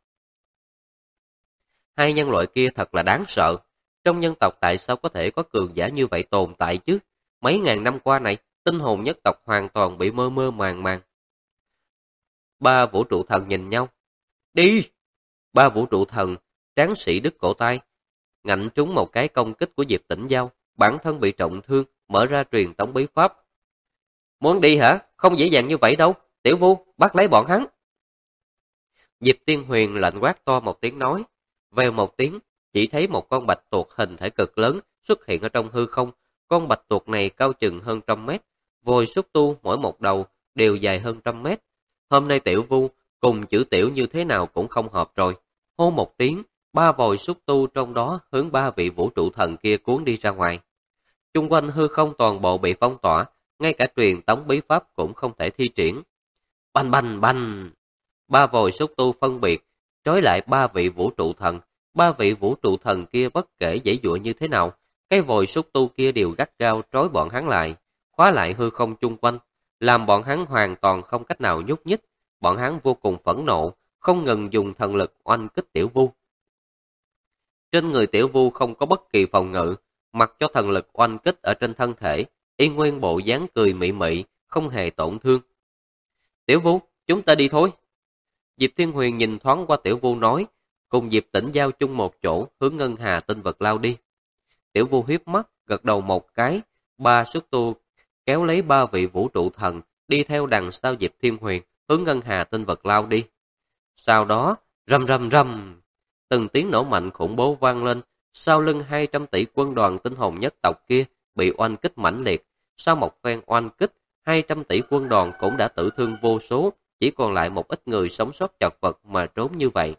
Hai nhân loại kia thật là đáng sợ. Trong nhân tộc tại sao có thể có cường giả như vậy tồn tại chứ? Mấy ngàn năm qua này, tinh hồn nhất tộc hoàn toàn bị mơ mơ màng màng. Ba vũ trụ thần nhìn nhau. Đi! Ba vũ trụ thần, tráng sĩ đứt cổ tay, ngạnh trúng một cái công kích của Diệp Tĩnh Giao, bản thân bị trọng thương, mở ra truyền tống bí pháp. Muốn đi hả? Không dễ dàng như vậy đâu. Tiểu Vu, bắt lấy bọn hắn. Diệp Tiên Huyền lạnh quát to một tiếng nói. Vèo một tiếng, chỉ thấy một con bạch tuộc hình thể cực lớn xuất hiện ở trong hư không. Con bạch tuộc này cao chừng hơn 100 mét, vôi xúc tu mỗi một đầu đều dài hơn 100 mét. Hôm nay Tiểu Vu cùng chữ Tiểu như thế nào cũng không hợp rồi. Hô một tiếng, ba vòi xúc tu trong đó hướng ba vị vũ trụ thần kia cuốn đi ra ngoài. Chung quanh hư không toàn bộ bị phong tỏa, ngay cả truyền tống bí pháp cũng không thể thi triển. Bành bành bành! Ba vòi xúc tu phân biệt, trói lại ba vị vũ trụ thần. Ba vị vũ trụ thần kia bất kể giãy giụa như thế nào, cái vòi xúc tu kia đều gắt gao trói bọn hắn lại, khóa lại hư không chung quanh, làm bọn hắn hoàn toàn không cách nào nhúc nhích. Bọn hắn vô cùng phẫn nộ, không ngừng dùng thần lực oanh kích Tiểu Vu. Trên người Tiểu Vu không có bất kỳ phòng ngự, mặc cho thần lực oanh kích ở trên thân thể, y nguyên bộ dáng cười mị mị, không hề tổn thương. Tiểu Vu, chúng ta đi thôi. Diệp Thiên Huyền nhìn thoáng qua Tiểu Vu nói, cùng Diệp Tĩnh Giao chung một chỗ, hướng ngân hà tinh vực lao đi. Tiểu Vu hiếp mắt, gật đầu một cái, ba sức tu kéo lấy ba vị vũ trụ thần, đi theo đằng sau Diệp Thiên Huyền, hướng ngân hà tinh vực lao đi. Sau đó, rầm rầm rầm, từng tiếng nổ mạnh khủng bố vang lên, sau lưng 200 tỷ quân đoàn tinh hồn nhất tộc kia bị oanh kích mãnh liệt. Sau một phen oanh kích, 200 tỷ quân đoàn cũng đã tử thương vô số, chỉ còn lại một ít người sống sót chật vật mà trốn như vậy.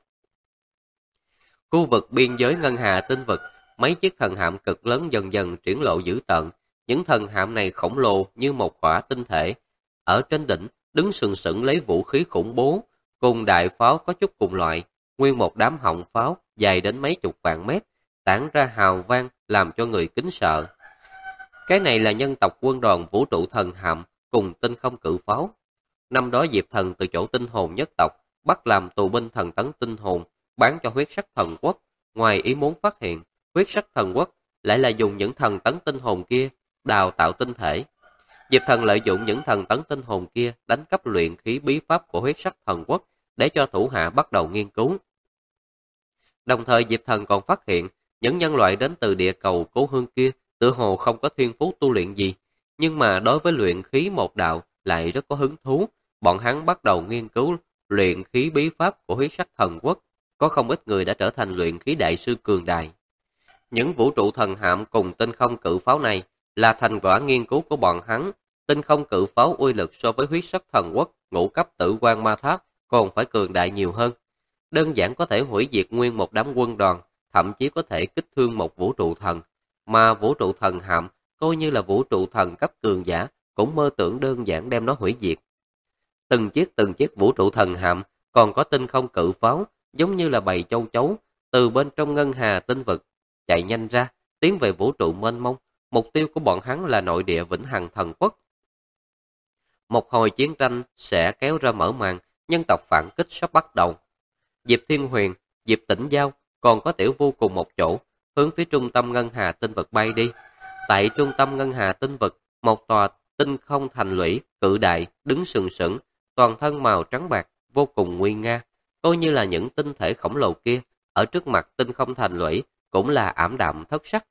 Khu vực biên giới ngân hà tinh vực, mấy chiếc thần hạm cực lớn dần dần triển lộ dữ tợn. Những thần hạm này khổng lồ như một quả tinh thể. Ở trên đỉnh, đứng sừng sững lấy vũ khí khủng bố, cùng đại pháo có chút cùng loại, nguyên một đám họng pháo dài đến mấy chục vạn mét, tản ra hào vang làm cho người kính sợ. Cái này là nhân tộc quân đoàn vũ trụ thần hạm cùng tinh không cự pháo. Năm đó Diệp Thần từ chỗ tinh hồn nhất tộc bắt làm tù binh thần tấn tinh hồn, bán cho huyết sắc thần quốc. Ngoài ý muốn phát hiện, huyết sắc thần quốc lại là dùng những thần tấn tinh hồn kia đào tạo tinh thể. Diệp Thần lợi dụng những thần tấn tinh hồn kia đánh cắp luyện khí bí pháp của huyết sắc thần quốc để cho thủ hạ bắt đầu nghiên cứu. Đồng thời Diệp Thần còn phát hiện những nhân loại đến từ địa cầu Cố Hương kia tự hồ không có thiên phú tu luyện gì, nhưng mà đối với luyện khí một đạo lại rất có hứng thú. Bọn hắn bắt đầu nghiên cứu luyện khí bí pháp của huyết sắc thần quốc, có không ít người đã trở thành luyện khí đại sư cường đại. Những vũ trụ thần hạm cùng tinh không cự pháo này là thành quả nghiên cứu của bọn hắn. Tinh không cự pháo uy lực so với huyết sắc thần quốc ngũ cấp tử quan ma tháp còn phải cường đại nhiều hơn. Đơn giản có thể hủy diệt nguyên một đám quân đoàn, thậm chí có thể kích thương một vũ trụ thần. Mà vũ trụ thần hạm, coi như là vũ trụ thần cấp cường giả, cũng mơ tưởng đơn giản đem nó hủy diệt. Từng chiếc vũ trụ thần hạm, còn có tinh không cự pháo, giống như là bầy châu chấu, từ bên trong ngân hà tinh vực, chạy nhanh ra, tiến về vũ trụ mênh mông. Mục tiêu của bọn hắn là nội địa vĩnh hằng thần quốc. Một hồi chiến tranh sẽ kéo ra mở màn, nhân tộc phản kích sắp bắt đầu. Diệp Thiên Huyền, Diệp Tĩnh Giao, còn có Tiểu Vu cùng một chỗ, hướng phía trung tâm ngân hà tinh vực bay đi. Tại trung tâm ngân hà tinh vực, một tòa tinh không thành lũy cự đại đứng sừng sững, toàn thân màu trắng bạc, vô cùng nguy nga, coi như là những tinh thể khổng lồ kia ở trước mặt tinh không thành lũy cũng là ảm đạm thất sắc.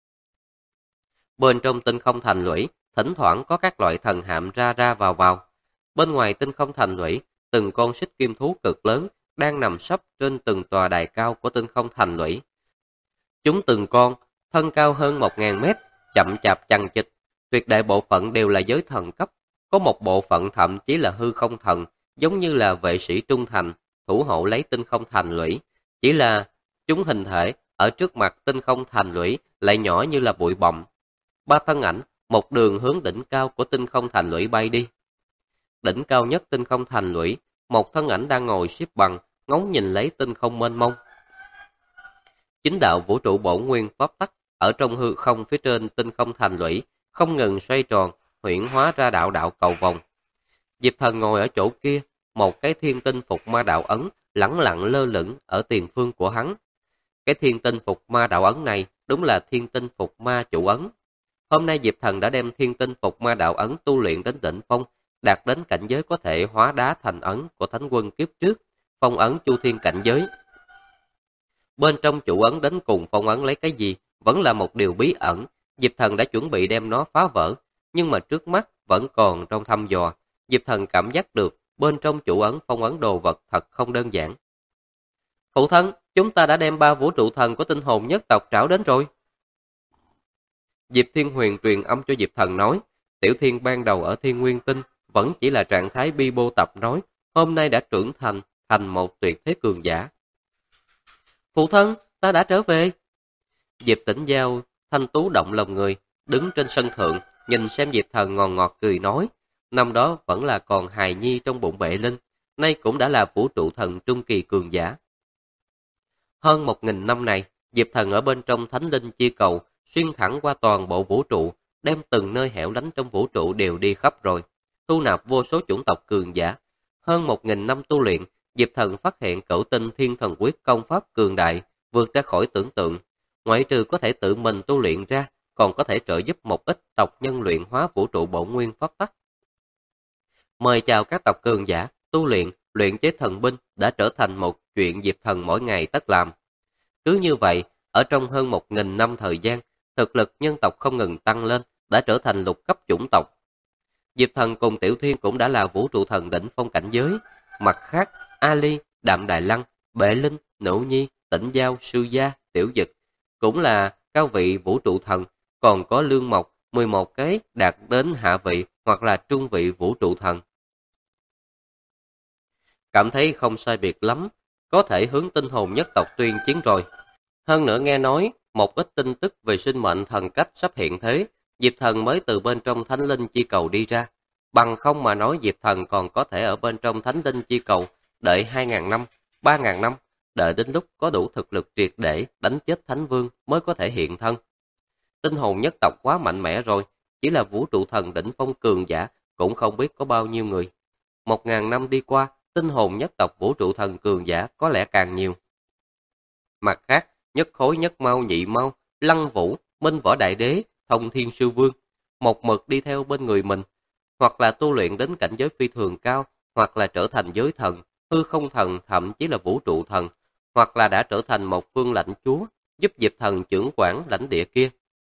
Bên trong tinh không thành lũy, thỉnh thoảng có các loại thần hạm ra ra vào vào. Bên ngoài tinh không thành lũy, từng con xích kim thú cực lớn đang nằm sấp trên từng tòa đài cao của tinh không thành lũy. Chúng từng con, thân cao hơn 1000 mét, chậm chạp chằng chịt, tuyệt đại bộ phận đều là giới thần cấp, có một bộ phận thậm chí là hư không thần, giống như là vệ sĩ trung thành, thủ hộ lấy tinh không thành lũy. Chỉ là chúng hình thể ở trước mặt tinh không thành lũy lại nhỏ như là bụi bặm. Ba thân ảnh, một đường hướng đỉnh cao của tinh không thành lũy bay đi. Đỉnh cao nhất tinh không thành lũy, một thân ảnh đang ngồi xếp bằng, ngóng nhìn lấy tinh không mênh mông. Chính đạo vũ trụ bổn nguyên pháp tắc ở trong hư không phía trên tinh không thành lũy không ngừng xoay tròn, huyễn hóa ra đạo đạo cầu vòng. Diệp Thần ngồi ở chỗ kia, một cái thiên tinh phục ma đạo ấn lẳng lặng lơ lửng ở tiền phương của hắn. Cái thiên tinh phục ma đạo ấn này đúng là thiên tinh phục ma chủ ấn. Hôm nay Diệp Thần đã đem thiên tinh phục ma đạo ấn tu luyện đến đỉnh phong, đạt đến cảnh giới có thể hóa đá thành ấn của thánh quân kiếp trước, phong ấn chu thiên cảnh giới. Bên trong chủ ấn đến cùng phong ấn lấy cái gì, vẫn là một điều bí ẩn. Diệp Thần đã chuẩn bị đem nó phá vỡ, nhưng mà trước mắt vẫn còn trong thăm dò. Diệp Thần cảm giác được bên trong chủ ấn phong ấn đồ vật thật không đơn giản. Phụ thân, chúng ta đã đem 3 vũ trụ thần của tinh hồn nhất tộc trảo đến rồi. Diệp Thiên Huyền truyền âm cho Diệp Thần nói, Tiểu Thiên ban đầu ở Thiên Nguyên Tinh vẫn chỉ là trạng thái bi bô tập nói, hôm nay đã trưởng thành một tuyệt thế cường giả. Phụ thân, ta đã trở về. Diệp Tĩnh Giao thanh tú động lòng người, đứng trên sân thượng, nhìn xem Diệp Thần ngọt ngọt cười nói, năm đó vẫn là còn hài nhi trong bụng Bệ Linh, nay cũng đã là vũ trụ thần trung kỳ cường giả. Hơn 1000 năm này, Diệp Thần ở bên trong Thánh Linh Chi Cầu, xuyên thẳng qua toàn bộ vũ trụ, đem từng nơi hẻo lánh trong vũ trụ đều đi khắp rồi, thu nạp vô số chủng tộc cường giả. Hơn 1000 năm tu luyện, Diệp Thần phát hiện cửu tinh thiên thần quyết công pháp cường đại, vượt ra khỏi tưởng tượng. Ngoại trừ có thể tự mình tu luyện ra, còn có thể trợ giúp một ít tộc nhân luyện hóa vũ trụ bổn nguyên pháp tắc. Mời chào các tộc cường giả, Tu luyện, luyện chế thần binh đã trở thành một chuyện Diệp Thần mỗi ngày tất làm. Cứ như vậy, ở trong hơn 1.000 năm thời gian, thực lực nhân tộc không ngừng tăng lên, đã trở thành lục cấp chủng tộc. Diệp Thần cùng Tiểu Thiên cũng đã là vũ trụ thần đỉnh phong cảnh giới. Mặt khác, Ali, Đạm Đài Lăng, Bệ Linh, Nữ Nhi, Tĩnh Giao, Sư Gia, Tiểu Dực cũng là cao vị vũ trụ thần, còn có Lương Mộc, 11 cái đạt đến hạ vị hoặc là trung vị vũ trụ thần. Cảm thấy không sai biệt lắm, có thể hướng tinh hồn nhất tộc tuyên chiến rồi. Hơn nữa nghe nói, một ít tin tức về sinh mệnh thần cách sắp hiện thế, Diệp Thần mới từ bên trong Thánh Linh Chi Cầu đi ra. Bằng không mà nói Diệp Thần còn có thể ở bên trong Thánh Linh Chi Cầu, đợi 2.000 năm, 3.000 năm, đợi đến lúc có đủ thực lực triệt để đánh chết Thánh Vương mới có thể hiện thân. Tinh hồn nhất tộc quá mạnh mẽ rồi, chỉ là vũ trụ thần đỉnh phong cường giả cũng không biết có bao nhiêu người. 1.000 năm đi qua, tinh hồn nhất tộc vũ trụ thần cường giả có lẽ càng nhiều. Mặt khác, nhất khối nhất mau nhị mau, Lăng Vũ, Minh Võ Đại Đế, Thông Thiên Sư Vương, một mực đi theo bên người mình, hoặc là tu luyện đến cảnh giới phi thường cao, hoặc là trở thành giới thần, hư không thần, thậm chí là vũ trụ thần, hoặc là đã trở thành một phương lãnh chúa, giúp Diệp Thần trưởng quản lãnh địa kia.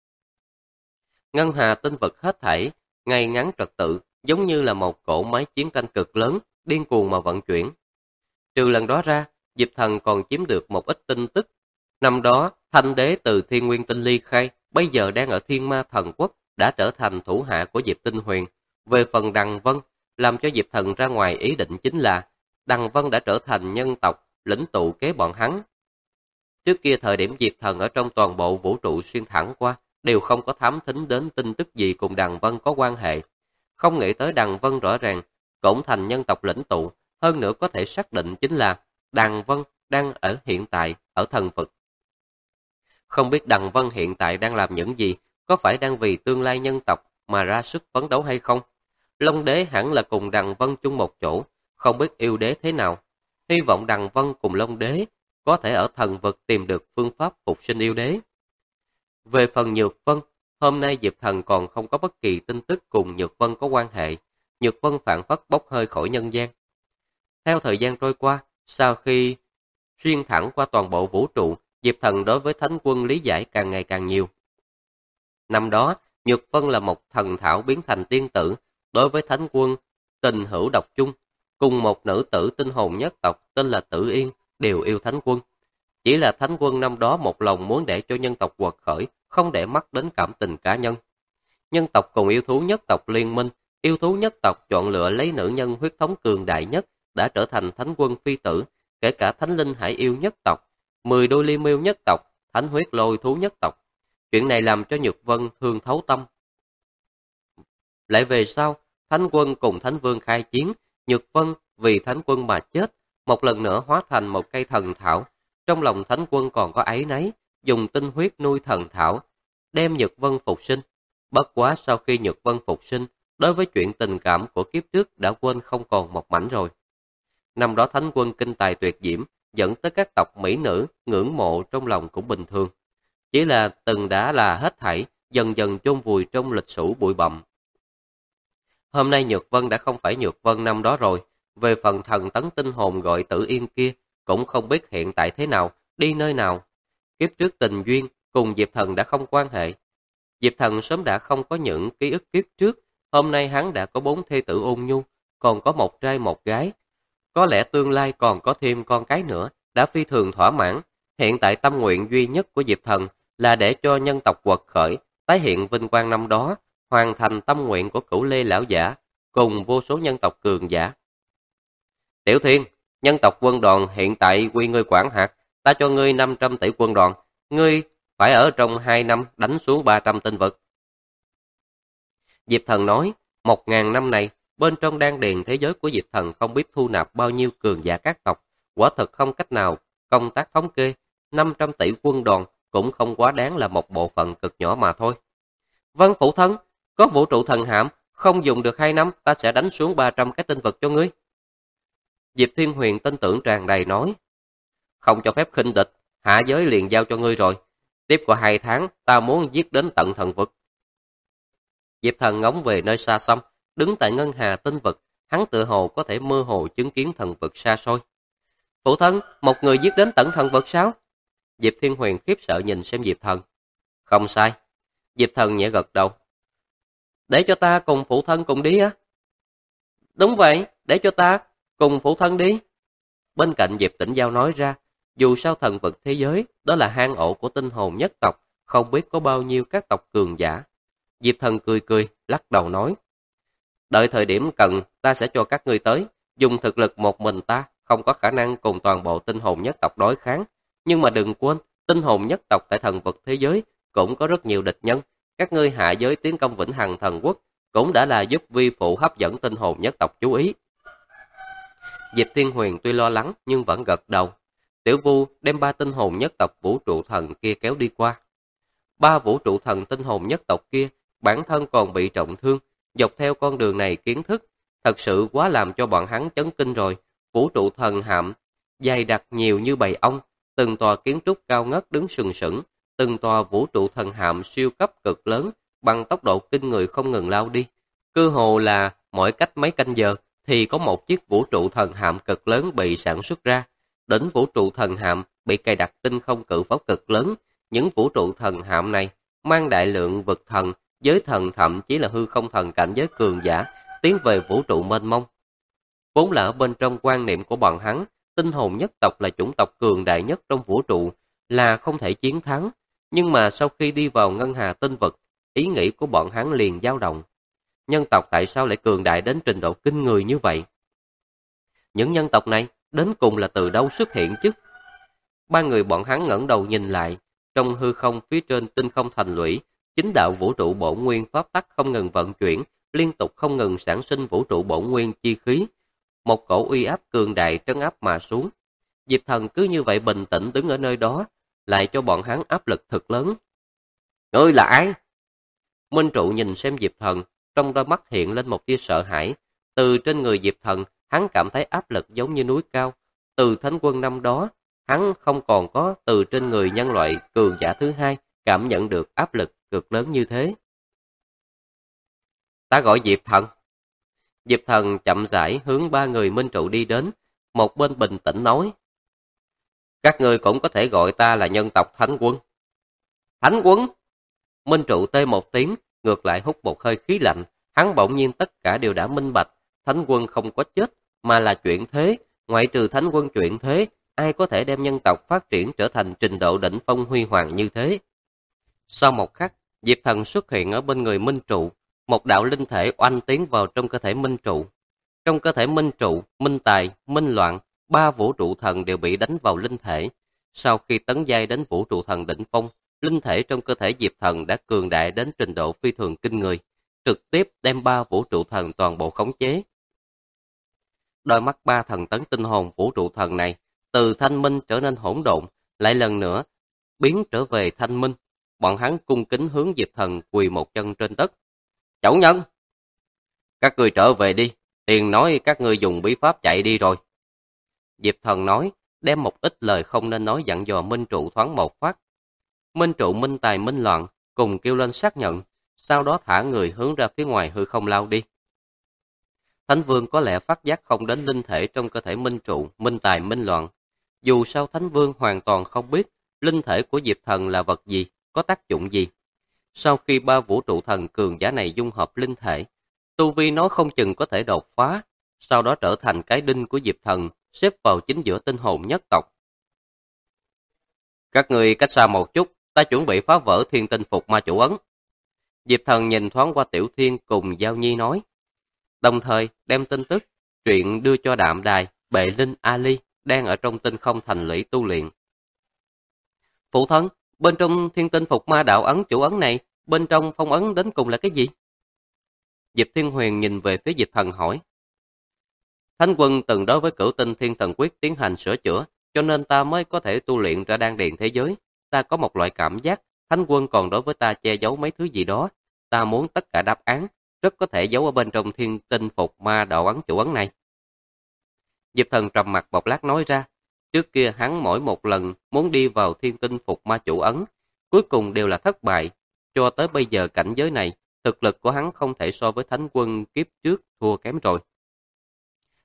Ngân hà tinh vực hết thảy, ngay ngắn trật tự, giống như là một cỗ máy chiến tranh cực lớn, điên cuồng mà vận chuyển. Trừ lần đó ra, Diệp Thần còn chiếm được một ít tin tức. Năm đó, Thanh Đế từ Thiên Nguyên Tinh ly khai, bây giờ đang ở Thiên Ma Thần Quốc, đã trở thành thủ hạ của Diệp Tinh Huyền. Về phần Đằng Vân, làm cho Diệp Thần ra ngoài ý định chính là Đằng Vân đã trở thành nhân tộc, lĩnh tụ kế bọn hắn. Trước kia thời điểm Diệp Thần ở trong toàn bộ vũ trụ xuyên thẳng qua, đều không có thám thính đến tin tức gì cùng Đằng Vân có quan hệ. Không nghĩ tới Đằng Vân rõ ràng, cũng thành nhân tộc lĩnh tụ, hơn nữa có thể xác định chính là Đằng Vân đang ở hiện tại, ở thần vực. Không biết Đằng Vân hiện tại đang làm những gì, có phải đang vì tương lai nhân tộc mà ra sức phấn đấu hay không? Long Đế hẳn là cùng Đằng Vân chung một chỗ, không biết yêu đế thế nào. Hy vọng Đằng Vân cùng Long Đế có thể ở thần vực tìm được phương pháp phục sinh yêu đế. Về phần Nhược Vân, hôm nay Diệp Thần còn không có bất kỳ tin tức cùng Nhược Vân có quan hệ. Nhược Vân phản phất bốc hơi khỏi nhân gian. Theo thời gian trôi qua, sau khi xuyên thẳng qua toàn bộ vũ trụ, Diệp Thần đối với Thánh Quân lý giải càng ngày càng nhiều. Năm đó, Nhược Vân là một thần thảo biến thành tiên tử, đối với Thánh Quân tình hữu độc chung, cùng một nữ tử tinh hồn nhất tộc tên là Tử Yên đều yêu Thánh Quân. Chỉ là Thánh Quân năm đó một lòng muốn để cho nhân tộc quật khởi, không để mắt đến cảm tình cá nhân. Nhân tộc cùng yêu thú nhất tộc liên minh, yêu thú nhất tộc chọn lựa lấy nữ nhân huyết thống cường đại nhất, đã trở thành Thánh Quân phi tử, kể cả Thánh Linh Hải yêu nhất tộc, 10 đôi liêm yêu nhất tộc, Thánh huyết lôi thú nhất tộc. Chuyện này làm cho Nhược Vân thương thấu tâm. Lại về sau, Thánh Quân cùng Thánh Vương khai chiến, Nhược Vân vì Thánh Quân mà chết, một lần nữa hóa thành một cây thần thảo. Trong lòng Thánh Quân còn có áy náy, dùng tinh huyết nuôi thần thảo, đem Nhược Vân phục sinh. Bất quá sau khi Nhược Vân phục sinh, đối với chuyện tình cảm của kiếp trước đã quên không còn một mảnh rồi. Năm đó Thánh Quân kinh tài tuyệt diễm, dẫn tới các tộc mỹ nữ ngưỡng mộ trong lòng cũng bình thường. Chỉ là từng đã là hết thảy, dần dần chôn vùi trong lịch sử bụi bặm. Hôm nay Nhược Vân đã không phải Nhược Vân năm đó rồi, về phần thần tấn tinh hồn gọi Tử Yên kia, cũng không biết hiện tại thế nào, đi nơi nào. Kiếp trước tình duyên, cùng Diệp Thần đã không quan hệ. Diệp Thần sớm đã không có những ký ức kiếp trước, hôm nay hắn đã có 4 thê tử ôn nhu, còn có một trai một gái. Có lẽ tương lai còn có thêm con cái nữa, đã phi thường thỏa mãn. Hiện tại tâm nguyện duy nhất của Diệp Thần là để cho nhân tộc quật khởi, tái hiện vinh quang năm đó, hoàn thành tâm nguyện của Cửu Lê lão giả, cùng vô số nhân tộc cường giả. Tiểu Thiên, nhân tộc quân đoàn hiện tại quy ngươi quản hạt, ta cho ngươi 500 tỷ quân đoàn, ngươi phải ở trong 2 năm đánh xuống 300 tinh vực. Diệp Thần nói, 1.000 năm này, bên trong đan điền thế giới của Diệp Thần không biết thu nạp bao nhiêu cường giả các tộc, quả thực không cách nào công tác thống kê, 500 tỷ quân đoàn cũng không quá đáng là một bộ phận cực nhỏ mà thôi. Vâng phụ thân, có vũ trụ thần hạm, không dùng được 2 năm, ta sẽ đánh xuống 300 cái tinh vực cho ngươi. Diệp Thiên Huyền tin tưởng tràn đầy nói, không cho phép khinh địch, hạ giới liền giao cho ngươi rồi. Tiếp qua 2 tháng, ta muốn giết đến tận thần vực. Diệp Thần ngóng về nơi xa xăm, đứng tại ngân hà tinh vực, hắn tự hồ có thể mơ hồ chứng kiến thần vực xa xôi. Phụ thân, một người giết đến tận thần vực sao? Diệp Thiên Huyền khiếp sợ nhìn xem Diệp Thần. Không sai. Diệp Thần nhẹ gật đầu. Để cho ta cùng phụ thân cùng đi á? Đúng vậy, để cho ta cùng phụ thân đi. Bên cạnh Diệp Tĩnh Giao nói ra, dù sao thần vực thế giới, đó là hang ổ của tinh hồn nhất tộc, không biết có bao nhiêu các tộc cường giả. Diệp Thần cười cười, lắc đầu nói. Đợi thời điểm cần, ta sẽ cho các ngươi tới, dùng thực lực một mình ta, không có khả năng cùng toàn bộ tinh hồn nhất tộc đối kháng. Nhưng mà đừng quên, tinh hồn nhất tộc tại thần vực thế giới cũng có rất nhiều địch nhân. Các ngươi hạ giới tiến công Vĩnh Hằng Thần Quốc cũng đã là giúp vi phụ hấp dẫn tinh hồn nhất tộc chú ý. Diệp Thiên Huyền tuy lo lắng nhưng vẫn gật đầu. Tiểu Vu đem 3 tinh hồn nhất tộc vũ trụ thần kia kéo đi qua. 3 vũ trụ thần tinh hồn nhất tộc kia bản thân còn bị trọng thương, dọc theo con đường này kiến thức, thật sự quá làm cho bọn hắn chấn kinh rồi. Vũ trụ thần hạm dày đặc nhiều như bầy ong, từng tòa kiến trúc cao ngất đứng sừng sững, từng tòa vũ trụ thần hạm siêu cấp cực lớn, bằng tốc độ kinh người không ngừng lao đi. Cơ hồ là mỗi cách mấy canh giờ thì có một chiếc vũ trụ thần hạm cực lớn bị sản xuất ra. Đỉnh vũ trụ thần hạm bị cài đặt tinh không cự pháo cực lớn. Những vũ trụ thần hạm này mang đại lượng vực thần, giới thần thậm chí là hư không thần cảnh giới cường giả tiến về vũ trụ mênh mông. Vốn là ở bên trong quan niệm của bọn hắn, tinh hồn nhất tộc là chủng tộc cường đại nhất trong vũ trụ, là không thể chiến thắng. Nhưng mà sau khi đi vào ngân hà tinh vực, ý nghĩ của bọn hắn liền dao động. Nhân tộc tại sao lại cường đại đến trình độ kinh người như vậy? Những nhân tộc này đến cùng là từ đâu xuất hiện chứ? 3 người bọn hắn ngẩng đầu nhìn lại, trong hư không phía trên tinh không thành lũy, chính đạo vũ trụ bổn nguyên pháp tắc không ngừng vận chuyển, liên tục không ngừng sản sinh vũ trụ bổn nguyên chi khí. Một cổ uy áp cường đại trấn áp mà xuống. Diệp Thần cứ như vậy bình tĩnh đứng ở nơi đó, lại cho bọn hắn áp lực thật lớn. Ngươi là ai? Minh Trụ nhìn xem Diệp Thần, trong đôi mắt hiện lên một tia sợ hãi. Từ trên người Diệp Thần, hắn cảm thấy áp lực giống như núi cao. Từ Thánh Quân năm đó, hắn không còn có từ trên người nhân loại cường giả thứ hai cảm nhận được áp lực cực lớn như thế. Ta gọi Diệp Thần. Diệp Thần chậm rãi hướng 3 người Minh Trụ đi đến, một bên bình tĩnh nói. Các ngươi cũng có thể gọi ta là nhân tộc Thánh Quân. Thánh Quân! Minh Trụ tê một tiếng, ngược lại hút một hơi khí lạnh, hắn bỗng nhiên tất cả đều đã minh bạch, Thánh Quân không có chết, mà là chuyển thế, ngoại trừ Thánh Quân chuyển thế, ai có thể đem nhân tộc phát triển trở thành trình độ đỉnh phong huy hoàng như thế. Sau một khắc, Diệp Thần xuất hiện ở bên người Minh Trụ, một đạo linh thể oanh tiến vào trong cơ thể Minh Trụ. Trong cơ thể Minh Trụ, Minh Tài, Minh Loạn, 3 vũ trụ thần đều bị đánh vào linh thể. Sau khi tấn giai đến vũ trụ thần đỉnh phong, linh thể trong cơ thể Diệp Thần đã cường đại đến trình độ phi thường kinh người, trực tiếp đem 3 vũ trụ thần toàn bộ khống chế. Đôi mắt 3 thần tấn tinh hồn vũ trụ thần này, từ thanh minh trở nên hỗn độn, lại lần nữa biến trở về thanh minh. Bọn hắn cung kính hướng Diệp Thần quỳ một chân trên đất. Chẩu nhân! Các ngươi trở về đi, tiền nói các ngươi dùng bí pháp chạy đi rồi. Diệp Thần nói, đem một ít lời không nên nói dặn dò Minh Trụ thoáng một phát. Minh Trụ, Minh Tài, Minh Loạn cùng kêu lên xác nhận, sau đó thả người hướng ra phía ngoài hư không lao đi. Thánh Vương có lẽ phát giác không đến linh thể trong cơ thể Minh Trụ, Minh Tài, Minh Loạn. Dù sao Thánh Vương hoàn toàn không biết linh thể của Diệp Thần là vật gì, có tác dụng gì. Sau khi 3 vũ trụ thần cường giả này dung hợp linh thể, tu vi nó không chừng có thể đột phá, sau đó trở thành cái đinh của Diệp Thần, xếp vào chính giữa tinh hồn nhất tộc. Các người cách xa một chút, ta chuẩn bị phá vỡ Thiên Tinh Phục Ma Chủ Ấn. Diệp Thần nhìn thoáng qua Tiểu Thiên cùng Giao Nhi nói, đồng thời đem tin tức, chuyện đưa cho Đạm Đài, Bệ Linh, Ali đang ở trong tinh không thành lũy tu luyện. Phụ thân, bên trong Thiên Tinh Phục Ma Đạo Ấn Chủ Ấn này, bên trong phong ấn đến cùng là cái gì? Diệp Thiên Huyền nhìn về phía Diệp Thần hỏi. Thánh Quân từng đối với Cửu Tinh Thiên Thần Quyết tiến hành sửa chữa, cho nên ta mới có thể tu luyện ra đan điền thế giới. Ta có một loại cảm giác, Thánh Quân còn đối với ta che giấu mấy thứ gì đó. Ta muốn tất cả đáp án, rất có thể giấu ở bên trong Thiên Tinh Phục Ma Đạo Ấn Chủ Ấn này. Diệp Thần trầm mặt một lát nói ra, trước kia hắn mỗi một lần muốn đi vào Thiên Tinh Phục Ma Chủ Ấn, cuối cùng đều là thất bại. Cho tới bây giờ cảnh giới này, thực lực của hắn không thể so với Thánh Quân kiếp trước thua kém rồi.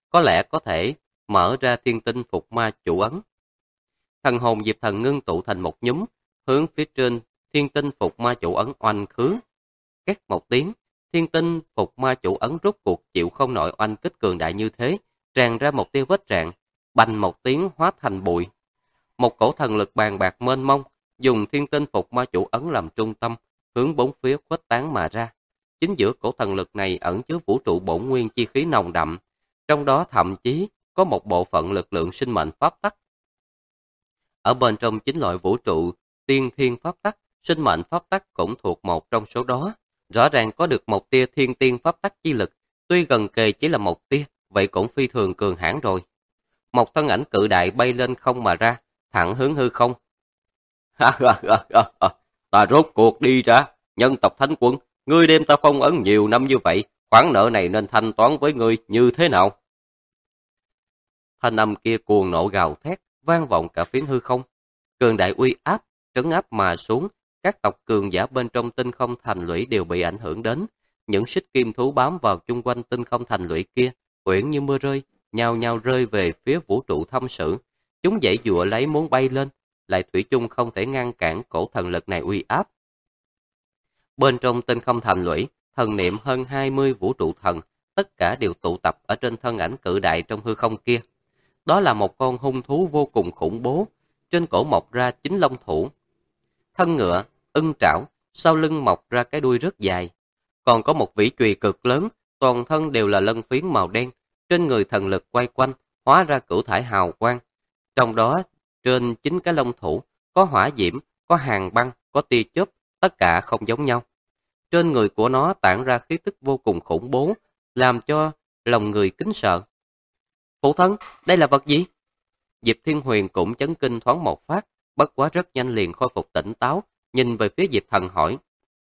có lẽ có thể mở ra thiên tinh phục ma chủ ấn. Thần hồn Diệp Thần ngưng tụ thành một nhúm, hướng phía trên thiên tinh phục ma chủ ấn oanh khứ. Két một tiếng, thiên tinh phục ma chủ ấn rốt cuộc chịu không nổi oanh kích cường đại như thế, tràn ra một tia vết rạn, bành một tiếng hóa thành bụi. Một cổ thần lực bàn bạc mênh mông, dùng thiên tinh phục ma chủ ấn làm trung tâm, hướng bốn phía khuếch tán mà ra. Chính giữa cổ thần lực này ẩn chứa vũ trụ bổn nguyên chi khí nồng đậm, trong đó thậm chí có một bộ phận lực lượng sinh mệnh pháp tắc. Ở bên trong chính loại vũ trụ tiên thiên pháp tắc, sinh mệnh pháp tắc cũng thuộc một trong số đó. Rõ ràng có được một tia thiên tiên pháp tắc chi lực, tuy gần kề chỉ là một tia, vậy cũng phi thường cường hãn rồi. Một thân ảnh cự đại bay lên không mà ra, thẳng hướng hư không. Ta rốt cuộc đi ra, nhân tộc Thánh Quân, ngươi đem ta phong ấn nhiều năm như vậy, khoản nợ này nên thanh toán với ngươi như thế nào? Thanh âm kia cuồng nộ gào thét, vang vọng cả phiến hư không. Cường đại uy áp, trấn áp mà xuống, các tộc cường giả bên trong tinh không thành lũy đều bị ảnh hưởng đến. Những xích kim thú bám vào chung quanh tinh không thành lũy kia, uyển như mưa rơi, nhao nhao rơi về phía vũ trụ thâm sử. Chúng dãy dụa lấy muốn bay lên, lại thủy chung không thể ngăn cản cổ thần lực này uy áp. Bên trong tinh không thành lũy, thần niệm hơn 20 vũ trụ thần, tất cả đều tụ tập ở trên thân ảnh cự đại trong hư không kia. Đó là một con hung thú vô cùng khủng bố, trên cổ mọc ra 9 lông thủ. Thân ngựa, ưng trảo, sau lưng mọc ra cái đuôi rất dài. Còn có một vĩ chùy cực lớn, toàn thân đều là lân phiến màu đen, trên người thần lực quay quanh, hóa ra cửu thải hào quang. Trong đó, trên 9 cái lông thủ, có hỏa diễm, có hàng băng, có tia chớp, tất cả không giống nhau. Trên người của nó tản ra khí tức vô cùng khủng bố, làm cho lòng người kính sợ. Phụ thân, đây là vật gì? Diệp Thiên Huyền cũng chấn kinh thoáng một phát, bất quá rất nhanh liền khôi phục tỉnh táo, nhìn về phía Diệp Thần hỏi.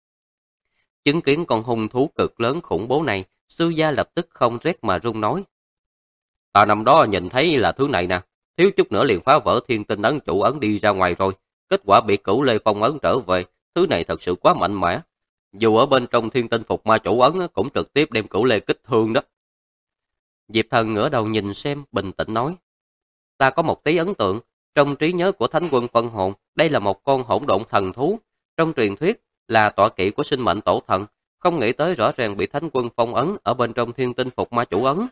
Chứng kiến con hung thú cực lớn khủng bố này, sư gia lập tức không rét mà run nói. Ta năm đó nhìn thấy là thứ này nè, thiếu chút nữa liền phá vỡ thiên tinh ấn chủ ấn đi ra ngoài rồi, kết quả bị Cửu Lê phong ấn trở về, thứ này thật sự quá mạnh mẽ. Dù ở bên trong thiên tinh phục ma chủ ấn cũng trực tiếp đem Cửu Lê kích thương đó. Diệp Thần ngửa đầu nhìn xem, bình tĩnh nói. Ta có một tí ấn tượng, trong trí nhớ của Thánh Quân phân hồn, đây là một con hỗn độn thần thú. Trong truyền thuyết là tọa kỵ của sinh mệnh tổ thần, không nghĩ tới rõ ràng bị Thánh Quân phong ấn ở bên trong thiên tinh phục ma chủ ấn.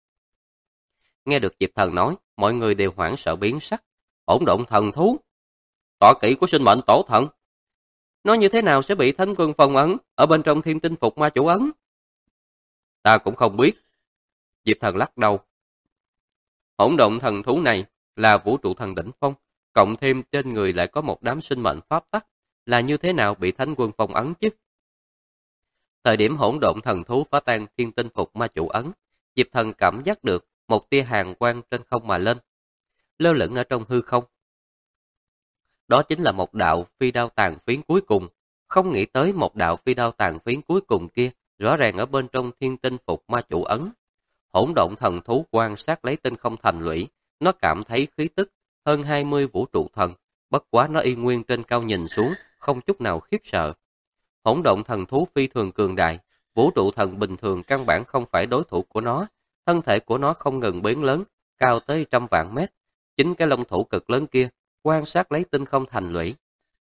Nghe được Diệp Thần nói, mọi người đều hoảng sợ biến sắc. Hỗn độn thần thú? Tọa kỵ của sinh mệnh tổ thần? Nó như thế nào sẽ bị Thánh Quân phong ấn ở bên trong thiên tinh phục ma chủ ấn? Ta cũng không biết. Diệp Thần lắc đầu. Hỗn độn thần thú này là vũ trụ thần đỉnh phong, cộng thêm trên người lại có một đám sinh mệnh pháp tắc, là như thế nào bị Thánh Quân phong ấn chứ? Thời điểm hỗn độn thần thú phá tan thiên tinh phục ma chủ ấn, Diệp Thần cảm giác được một tia hàn quang trên không mà lên, lơ lửng ở trong hư không. Đó chính là một đạo phi đao tàn phiến cuối cùng. Không nghĩ tới một đạo phi đao tàn phiến cuối cùng kia rõ ràng ở bên trong thiên tinh phục ma chủ ấn. Hỗn độn thần thú quan sát lấy tinh không thành lũy, nó cảm thấy khí tức hơn 20 vũ trụ thần, bất quá nó y nguyên trên cao nhìn xuống, không chút nào khiếp sợ. Hỗn độn thần thú phi thường cường đại, vũ trụ thần bình thường căn bản không phải đối thủ của nó, thân thể của nó không ngừng biến lớn, cao tới 100 vạn mét. Chính cái lông thủ cực lớn kia quan sát lấy tinh không thành lũy.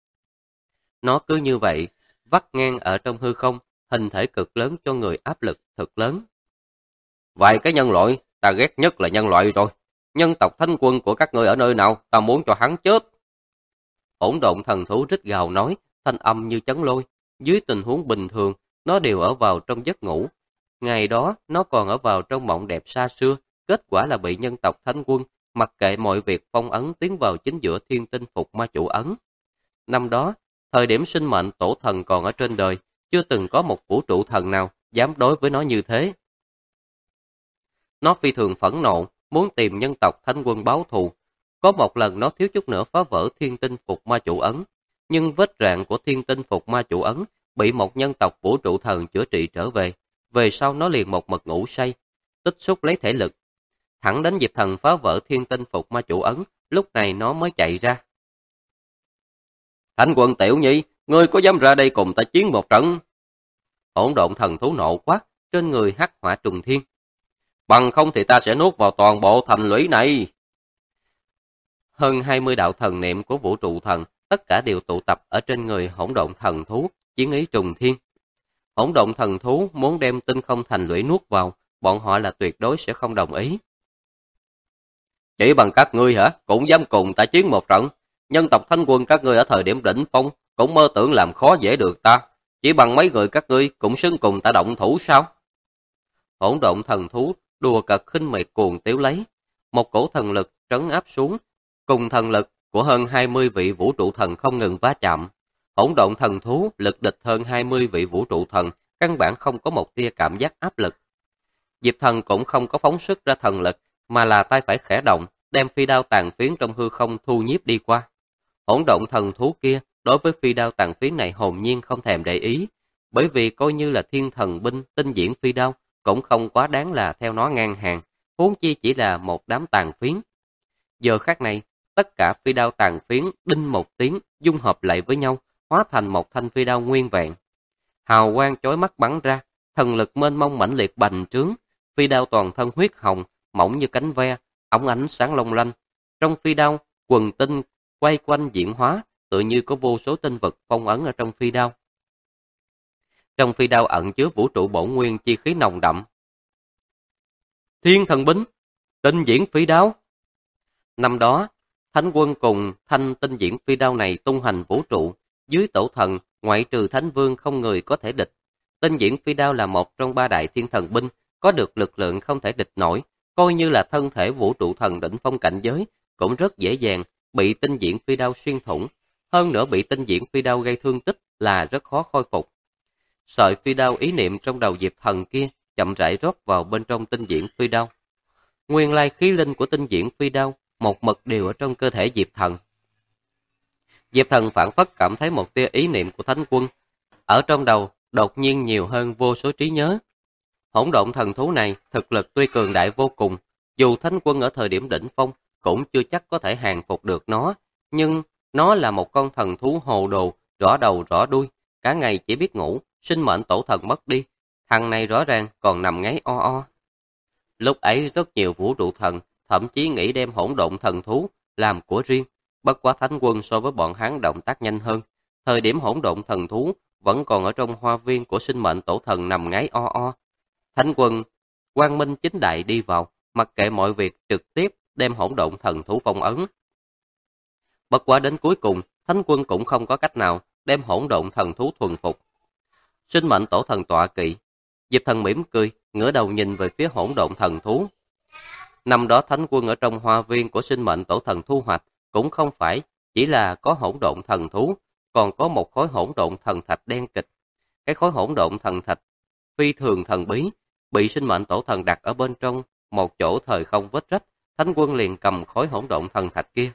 Nó cứ như vậy, vắt ngang ở trong hư không, hình thể cực lớn cho người áp lực thật lớn. Vài cái nhân loại, ta ghét nhất là nhân loại rồi. Nhân tộc Thánh Quân của các ngươi ở nơi nào, ta muốn cho hắn chết. Hỗn độn thần thú rít gào nói, thanh âm như chấn lôi. Dưới tình huống bình thường, nó đều ở vào trong giấc ngủ. Ngày đó, nó còn ở vào trong mộng đẹp xa xưa, kết quả là bị nhân tộc Thánh Quân mặc kệ mọi việc phong ấn tiến vào chính giữa thiên tinh phục ma chủ ấn. Năm đó, thời điểm sinh mệnh tổ thần còn ở trên đời, chưa từng có một vũ trụ thần nào dám đối với nó như thế. Nó phi thường phẫn nộ, muốn tìm nhân tộc Thánh Quân báo thù. Có một lần nó thiếu chút nữa phá vỡ thiên tinh phục ma chủ ấn, nhưng vết rạn của thiên tinh phục ma chủ ấn bị một nhân tộc vũ trụ thần chữa trị trở về. Về sau nó liền một mực ngủ say, tích xúc lấy thể lực. Thẳng đến Diệp Thần phá vỡ thiên tinh phục ma chủ ấn, lúc này nó mới chạy ra. Thánh Quân tiểu nhi, ngươi có dám ra đây cùng ta chiến một trận? Hỗn độn thần thú nộ quát, trên người hắc hỏa trùng thiên. bằng không thì ta sẽ nuốt vào toàn bộ thành lũy này. Hơn 20 đạo thần niệm của vũ trụ thần, tất cả đều tụ tập ở trên người hỗn độn thần thú, chiến ý trùng thiên. Hỗn độn thần thú muốn đem tinh không thành lũy nuốt vào, bọn họ là tuyệt đối sẽ không đồng ý. Chỉ bằng các ngươi hả, cũng dám cùng ta chiến một trận. Nhân tộc Thánh Quân các ngươi ở thời điểm đỉnh phong, cũng mơ tưởng làm khó dễ được ta. Chỉ bằng mấy người các ngươi cũng xứng cùng ta động thủ sao? Hỗn độn thần thú đùa cợt khinh miệt cuồng tiếu lấy. Một cổ thần lực trấn áp xuống, cùng thần lực của hơn 20 vị vũ trụ thần không ngừng va chạm. Hỗn độn thần thú lực địch hơn 20 vị vũ trụ thần, căn bản không có một tia cảm giác áp lực. Diệp Thần cũng không có phóng xuất ra thần lực, mà là tay phải khẽ động, đem phi đao tàn phiến trong hư không thu nhiếp đi qua. Hỗn độn thần thú kia đối với phi đao tàn phiến này hồn nhiên không thèm để ý, bởi vì coi như là thiên thần binh tinh diễn phi đao cũng không quá đáng là theo nó ngang hàng, huống chi chỉ là một đám tàn phiến. Giờ khắc này, tất cả phi đao tàn phiến đinh một tiếng dung hợp lại với nhau, hóa thành một thanh phi đao nguyên vẹn. Hào quang chói mắt bắn ra, thần lực mênh mông mãnh liệt bành trướng, phi đao toàn thân huyết hồng, mỏng như cánh ve, óng ánh sáng long lanh. Trong phi đao, quần tinh quay quanh diễn hóa, tựa như có vô số tinh vật phong ấn ở trong phi đao. Trong phi đao ẩn chứa vũ trụ bổn nguyên chi khí nồng đậm. Thiên thần binh, tinh diễn phi đao. Năm đó, Thánh Quân cùng thanh tinh diễn phi đao này tung hành vũ trụ, dưới tổ thần, ngoại trừ Thánh Vương không người có thể địch. Tinh diễn phi đao là một trong ba đại thiên thần binh, có được lực lượng không thể địch nổi, coi như là thân thể vũ trụ thần đỉnh phong cảnh giới, cũng rất dễ dàng bị tinh diễn phi đao xuyên thủng. Hơn nữa bị tinh diễn phi đao gây thương tích là rất khó khôi phục. Sợi phi đao ý niệm trong đầu Diệp Thần kia chậm rãi rót vào bên trong tinh diễn phi đao. Nguyên lai khí linh của tinh diễn phi đao một mực đều ở trong cơ thể Diệp Thần. Diệp Thần phản phất cảm thấy một tia ý niệm của Thánh Quân. Ở trong đầu đột nhiên nhiều hơn vô số trí nhớ. Hỗn độn thần thú này thực lực tuy cường đại vô cùng, dù Thánh Quân ở thời điểm đỉnh phong cũng chưa chắc có thể hàng phục được nó, nhưng nó là một con thần thú hồ đồ, rõ đầu rõ đuôi, cả ngày chỉ biết ngủ, sinh mệnh tổ thần mất đi, thằng này rõ ràng còn nằm ngáy o o. Lúc ấy rất nhiều vũ trụ thần thậm chí nghĩ đem hỗn độn thần thú làm của riêng, bất quá Thánh Quân so với bọn hắn động tác nhanh hơn, thời điểm hỗn độn thần thú vẫn còn ở trong hoa viên của sinh mệnh tổ thần nằm ngáy o o. Thánh Quân quang minh chính đại đi vào, mặc kệ mọi việc trực tiếp đem hỗn độn thần thú phong ấn. Bất quá đến cuối cùng, Thánh Quân cũng không có cách nào đem hỗn độn thần thú thuần phục. Sinh mệnh tổ thần tọa kỵ, Diệp Thần mỉm cười, ngửa đầu nhìn về phía hỗn độn thần thú. Năm đó Thánh Quân ở trong hoa viên của sinh mệnh tổ thần thu hoạch, cũng không phải chỉ là có hỗn độn thần thú, còn có một khối hỗn độn thần thạch đen kịch. Cái khối hỗn độn thần thạch phi thường thần bí, bị sinh mệnh tổ thần đặt ở bên trong một chỗ thời không vết rách. Thánh Quân liền cầm khối hỗn độn thần thạch kia.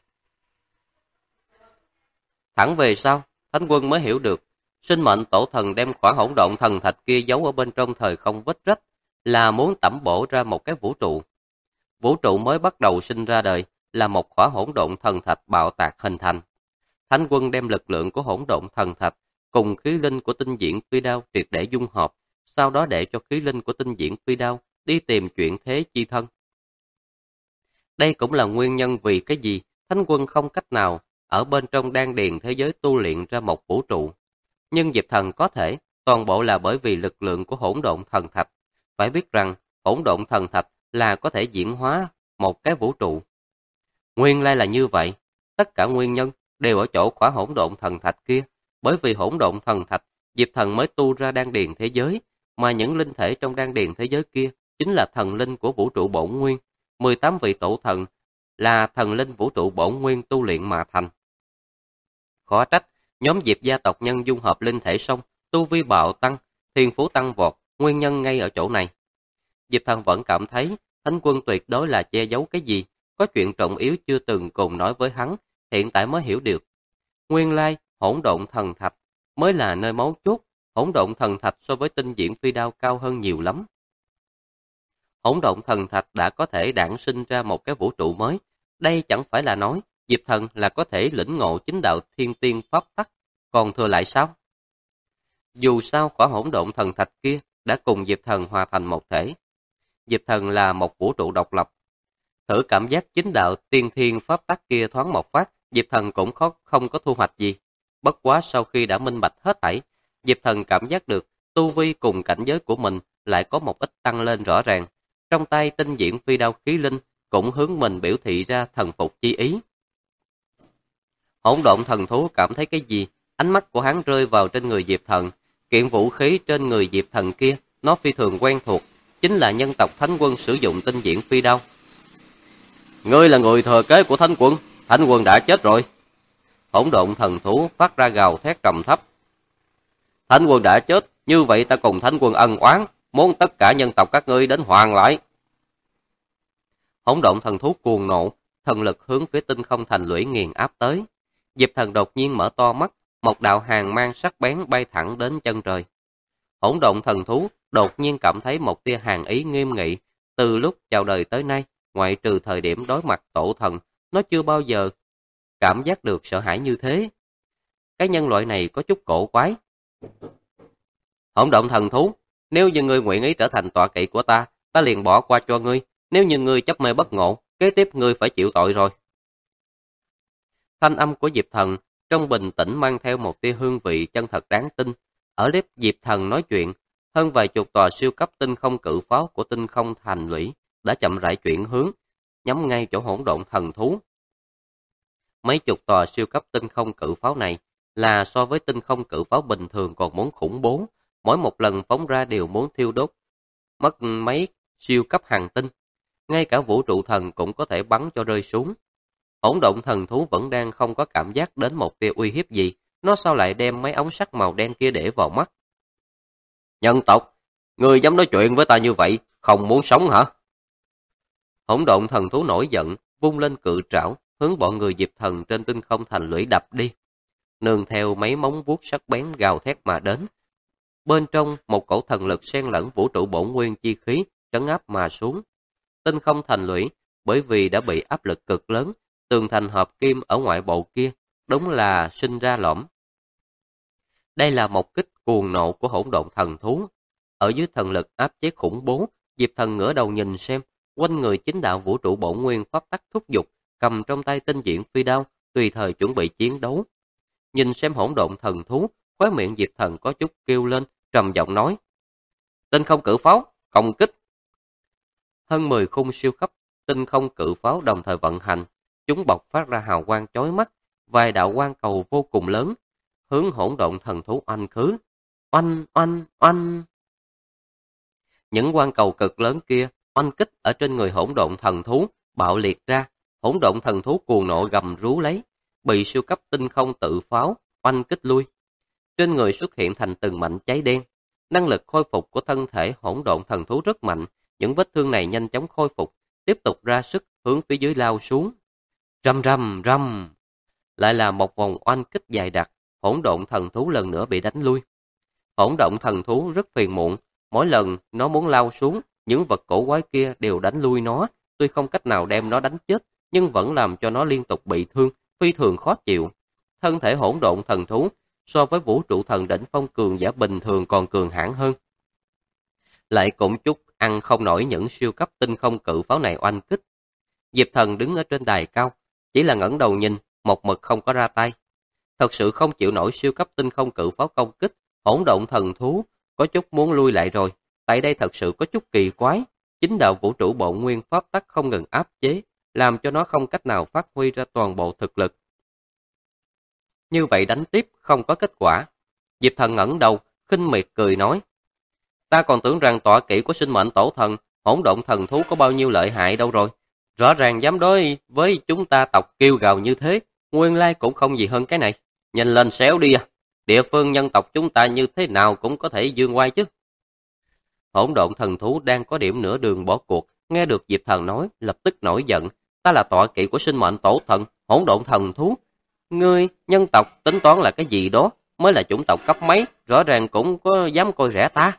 Thẳng về sau, Thánh Quân mới hiểu được, sinh mệnh tổ thần đem khỏa hỗn độn thần thạch kia giấu ở bên trong thời không vết rách, là muốn tẩm bổ ra một cái vũ trụ. Vũ trụ mới bắt đầu sinh ra đời, là một khỏa hỗn độn thần thạch bạo tạc hình thành. Thánh Quân đem lực lượng của hỗn độn thần thạch cùng khí linh của tinh diễn phi đao triệt để dung hợp, sau đó để cho khí linh của tinh diễn phi đao đi tìm chuyển thế chi thân. Đây cũng là nguyên nhân vì cái gì Thánh Quân không cách nào ở bên trong đan điền thế giới tu luyện ra một vũ trụ. Nhưng Diệp Thần có thể, toàn bộ là bởi vì lực lượng của hỗn độn thần thạch. Phải biết rằng, hỗn độn thần thạch là có thể diễn hóa một cái vũ trụ. Nguyên lai là như vậy, tất cả nguyên nhân đều ở chỗ khỏa hỗn độn thần thạch kia, bởi vì hỗn độn thần thạch, Diệp Thần mới tu ra đan điền thế giới, mà những linh thể trong đan điền thế giới kia chính là thần linh của vũ trụ bổn nguyên, 18 vị tổ thần là thần linh vũ trụ bổn nguyên tu luyện mà thành. Khó trách, nhóm Diệp gia tộc nhân dung hợp linh thể xong, tu vi bạo tăng, thiên phú tăng vọt, nguyên nhân ngay ở chỗ này. Diệp Thần vẫn cảm thấy Thánh Quân tuyệt đối là che giấu cái gì, có chuyện trọng yếu chưa từng cùng nói với hắn, hiện tại mới hiểu được. Nguyên lai, hỗn độn thần thạch mới là nơi mấu chốt, hỗn độn thần thạch so với tinh diễn phi đao cao hơn nhiều lắm. Hỗn độn thần thạch đã có thể đản sinh ra một cái vũ trụ mới, đây chẳng phải là nói Diệp Thần là có thể lĩnh ngộ chính đạo thiên tiên pháp tắc, còn thừa lại sao? Dù sao khỏa hỗn độn thần thạch kia đã cùng Diệp Thần hòa thành một thể. Diệp Thần là một vũ trụ độc lập. Thử cảm giác chính đạo tiên thiên pháp tắc kia thoáng một phát, Diệp Thần cũng không có thu hoạch gì. Bất quá sau khi đã minh bạch hết thảy, Diệp Thần cảm giác được tu vi cùng cảnh giới của mình lại có một ít tăng lên rõ ràng. Trong tay tinh diễn phi đao khí linh cũng hướng mình biểu thị ra thần phục chi ý. Hỗn độn thần thú cảm thấy cái gì? Ánh mắt của hắn rơi vào trên người Diệp Thần. Kiện vũ khí trên người Diệp Thần kia, nó phi thường quen thuộc, chính là nhân tộc Thánh Quân sử dụng tinh diễn phi đao. Ngươi là người thừa kế của Thánh Quân, Thánh Quân đã chết rồi. Hỗn độn thần thú phát ra gào thét trầm thấp. Thánh Quân đã chết, như vậy ta cùng Thánh Quân ân oán, muốn tất cả nhân tộc các ngươi đến hoàn lại. Hỗn độn thần thú cuồng nộ, thần lực hướng phía tinh không thành lũy nghiền áp tới. Diệp Thần đột nhiên mở to mắt, một đạo hàn mang sắc bén bay thẳng đến chân trời. Hỗn độn thần thú đột nhiên cảm thấy một tia hàn ý nghiêm nghị. Từ lúc chào đời tới nay, ngoại trừ thời điểm đối mặt tổ thần, nó chưa bao giờ cảm giác được sợ hãi như thế. Cái nhân loại này có chút cổ quái. Hỗn độn thần thú, nếu như ngươi nguyện ý trở thành tọa kỵ của ta, ta liền bỏ qua cho ngươi. Nếu như ngươi chấp mê bất ngộ, kế tiếp ngươi phải chịu tội rồi. Thanh âm của Diệp Thần trong bình tĩnh mang theo một tia hương vị chân thật đáng tin. Ở lúc Diệp Thần nói chuyện, hơn vài chục tòa siêu cấp tinh không cự pháo của tinh không thành lũy đã chậm rãi chuyển hướng, nhắm ngay chỗ hỗn độn thần thú. Mấy chục tòa siêu cấp tinh không cự pháo này là so với tinh không cự pháo bình thường còn muốn khủng bố, mỗi một lần phóng ra đều muốn thiêu đốt mất mấy siêu cấp hành tinh. Ngay cả vũ trụ thần cũng có thể bắn cho rơi xuống. Hỗn độn thần thú vẫn đang không có cảm giác đến một tia uy hiếp gì, nó sao lại đem mấy ống sắt màu đen kia để vào mắt. Nhân tộc, ngươi dám nói chuyện với ta như vậy, không muốn sống hả? Hỗn độn thần thú nổi giận, vung lên cự trảo, hướng bọn người Diệp Thần trên tinh không thành lũy đập đi. Nương theo mấy móng vuốt sắc bén gào thét mà đến. Bên trong một cổ thần lực xen lẫn vũ trụ bổn nguyên chi khí, trấn áp mà xuống. Tinh không thành lũy, bởi vì đã bị áp lực cực lớn, tường thành hợp kim ở ngoại bộ kia, đúng là sinh ra lõm. Đây là một kích cuồng nộ của hỗn độn thần thú. Ở dưới thần lực áp chế khủng bố, Diệp Thần ngửa đầu nhìn xem, quanh người chính đạo vũ trụ bổn nguyên pháp tắc thúc giục, cầm trong tay tinh diễn phi đao, tùy thời chuẩn bị chiến đấu. Nhìn xem hỗn độn thần thú, khóe miệng Diệp Thần có chút kêu lên, trầm giọng nói: Tinh không cự pháo, công kích. Hơn 10 khung siêu cấp tinh không cự pháo đồng thời vận hành, chúng bộc phát ra hào quang chói mắt, vài đạo quang cầu vô cùng lớn, hướng hỗn độn thần thú oanh khứ. Oanh, oanh, oanh. Những quang cầu cực lớn kia oanh kích ở trên người hỗn độn thần thú, bạo liệt ra, hỗn độn thần thú cuồng nộ gầm rú lấy, bị siêu cấp tinh không tự pháo oanh kích lui. Trên người xuất hiện thành từng mảnh cháy đen. Năng lực khôi phục của thân thể hỗn độn thần thú rất mạnh, những vết thương này nhanh chóng khôi phục, tiếp tục ra sức hướng phía dưới lao xuống. Rầm rầm rầm. Lại là một vòng oanh kích dài đặc, hỗn độn thần thú lần nữa bị đánh lui. Hỗn độn thần thú rất phiền muộn, mỗi lần nó muốn lao xuống, những vật cổ quái kia đều đánh lui nó, tuy không cách nào đem nó đánh chết, nhưng vẫn làm cho nó liên tục bị thương, phi thường khó chịu. Thân thể hỗn độn thần thú so với vũ trụ thần đỉnh phong cường giả bình thường còn cường hãn hơn. Lại cũng chút ăn không nổi những siêu cấp tinh không cự pháo này oanh kích. Diệp Thần đứng ở trên đài cao, chỉ là ngẩng đầu nhìn, một mực không có ra tay. Thật sự không chịu nổi siêu cấp tinh không cự pháo công kích, hỗn độn thần thú có chút muốn lui lại rồi. Tại đây thật sự có chút kỳ quái, chính đạo vũ trụ bổn nguyên pháp tắc không ngừng áp chế, làm cho nó không cách nào phát huy ra toàn bộ thực lực. Như vậy đánh tiếp không có kết quả. Diệp Thần ngẩng đầu, khinh miệt cười nói: Ta còn tưởng rằng tọa kỵ của sinh mệnh tổ thần, hỗn độn thần thú có bao nhiêu lợi hại đâu rồi. Rõ ràng dám đối với chúng ta tộc kêu gào như thế, nguyên lai cũng không gì hơn cái này. Nhanh lên xéo đi à, địa phương nhân tộc chúng ta như thế nào cũng có thể dương oai chứ. Hỗn độn thần thú đang có điểm nửa đường bỏ cuộc, nghe được Diệp Thần nói, lập tức nổi giận. Ta là tọa kỵ của sinh mệnh tổ thần, hỗn độn thần thú. Ngươi, nhân tộc tính toán là cái gì đó, mới là chủng tộc cấp mấy, rõ ràng cũng có dám coi rẻ ta.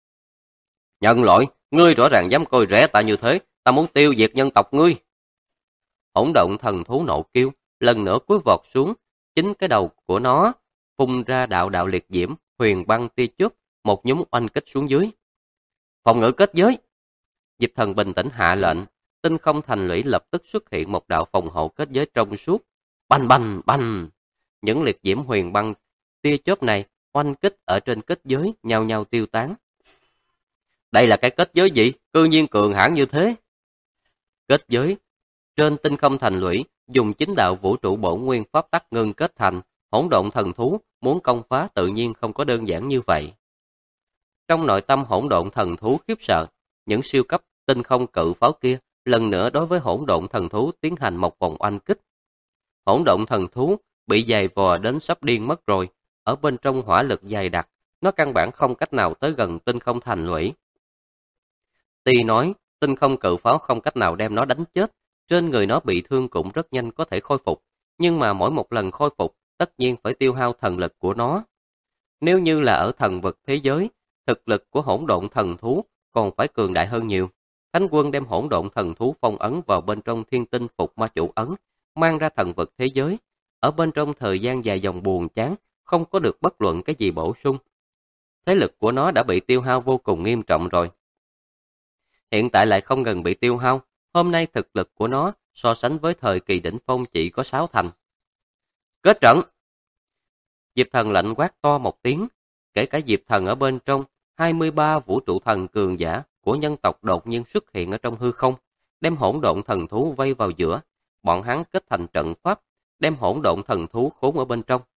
Nhân loại, ngươi rõ ràng dám coi rẻ ta như thế, ta muốn tiêu diệt nhân tộc ngươi. Hỗn độn thần thú nộ kêu, lần nữa cúi vọt xuống, chính cái đầu của nó phun ra đạo đạo liệt diễm, huyền băng tia chớp, một nhúm oanh kích xuống dưới. Phòng ngự kết giới. Diệp Thần bình tĩnh hạ lệnh, Tinh Không Thành Lũy lập tức xuất hiện một đạo phòng hộ kết giới trong suốt. Bành bành bành! Những liệt diễm huyền băng tia chớp này oanh kích ở trên kết giới nhao nhao tiêu tán. Đây là cái kết giới gì? Cư nhiên cường hãn như thế. Kết giới trên Tinh Không Thành Lũy dùng chính đạo vũ trụ bổn nguyên pháp tắc ngưng kết thành, hỗn độn thần thú muốn công phá tự nhiên không có đơn giản như vậy. Trong nội tâm hỗn độn thần thú khiếp sợ, những siêu cấp tinh không cự pháo kia lần nữa đối với hỗn độn thần thú tiến hành một vòng oanh kích. Hỗn độn thần thú bị dày vò đến sắp điên mất rồi, ở bên trong hỏa lực dày đặc, nó căn bản không cách nào tới gần Tinh Không Thành Lũy. Tuy nói, tinh không cự pháo không cách nào đem nó đánh chết, trên người nó bị thương cũng rất nhanh có thể khôi phục, nhưng mà mỗi một lần khôi phục, tất nhiên phải tiêu hao thần lực của nó. Nếu như là ở thần vực thế giới, thực lực của hỗn độn thần thú còn phải cường đại hơn nhiều. Thánh quân đem hỗn độn thần thú phong ấn vào bên trong thiên tinh phục ma chủ ấn, mang ra thần vực thế giới. Ở bên trong thời gian dài dòng buồn chán, không có được bất luận cái gì bổ sung. Thế lực của nó đã bị tiêu hao vô cùng nghiêm trọng rồi. Hiện tại lại không ngừng bị tiêu hao, hôm nay thực lực của nó so sánh với thời kỳ đỉnh phong chỉ có 6 thành. Kết trận! Diệp Thần lạnh quát to một tiếng, kể cả Diệp Thần ở bên trong, 23 vũ trụ thần cường giả của nhân tộc đột nhiên xuất hiện ở trong hư không, đem hỗn độn thần thú vây vào giữa, bọn hắn kết thành trận pháp, đem hỗn độn thần thú khốn ở bên trong.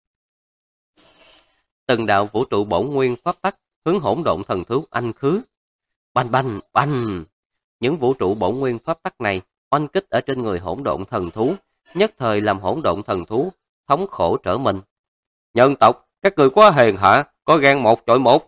Từng đạo vũ trụ bổn nguyên pháp tắc hướng hỗn độn thần thú anh khứ. Bành bành bành! Những vũ trụ bổn nguyên pháp tắc này oanh kích ở trên người hỗn độn thần thú, nhất thời làm hỗn độn thần thú thống khổ trở mình. Nhân tộc, các người quá hèn hạ, có gan một chọi một.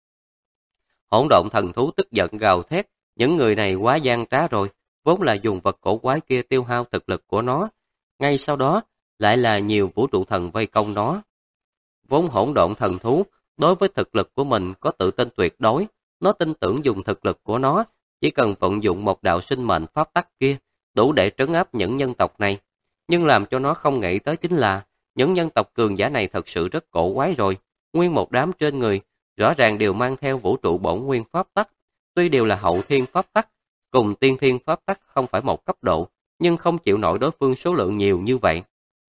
Hỗn độn thần thú tức giận gào thét, những người này quá gian trá rồi, vốn là dùng vật cổ quái kia tiêu hao thực lực của nó, ngay sau đó lại là nhiều vũ trụ thần vây công nó. Vốn hỗn độn thần thú đối với thực lực của mình có tự tin tuyệt đối, nó tin tưởng dùng thực lực của nó, chỉ cần vận dụng một đạo sinh mệnh pháp tắc kia, đủ để trấn áp những nhân tộc này. Nhưng làm cho nó không nghĩ tới chính là, những nhân tộc cường giả này thật sự rất cổ quái rồi. Nguyên một đám trên người, rõ ràng đều mang theo vũ trụ bổn nguyên pháp tắc. Tuy đều là hậu thiên pháp tắc, cùng tiên thiên pháp tắc không phải một cấp độ, nhưng không chịu nổi đối phương số lượng nhiều như vậy.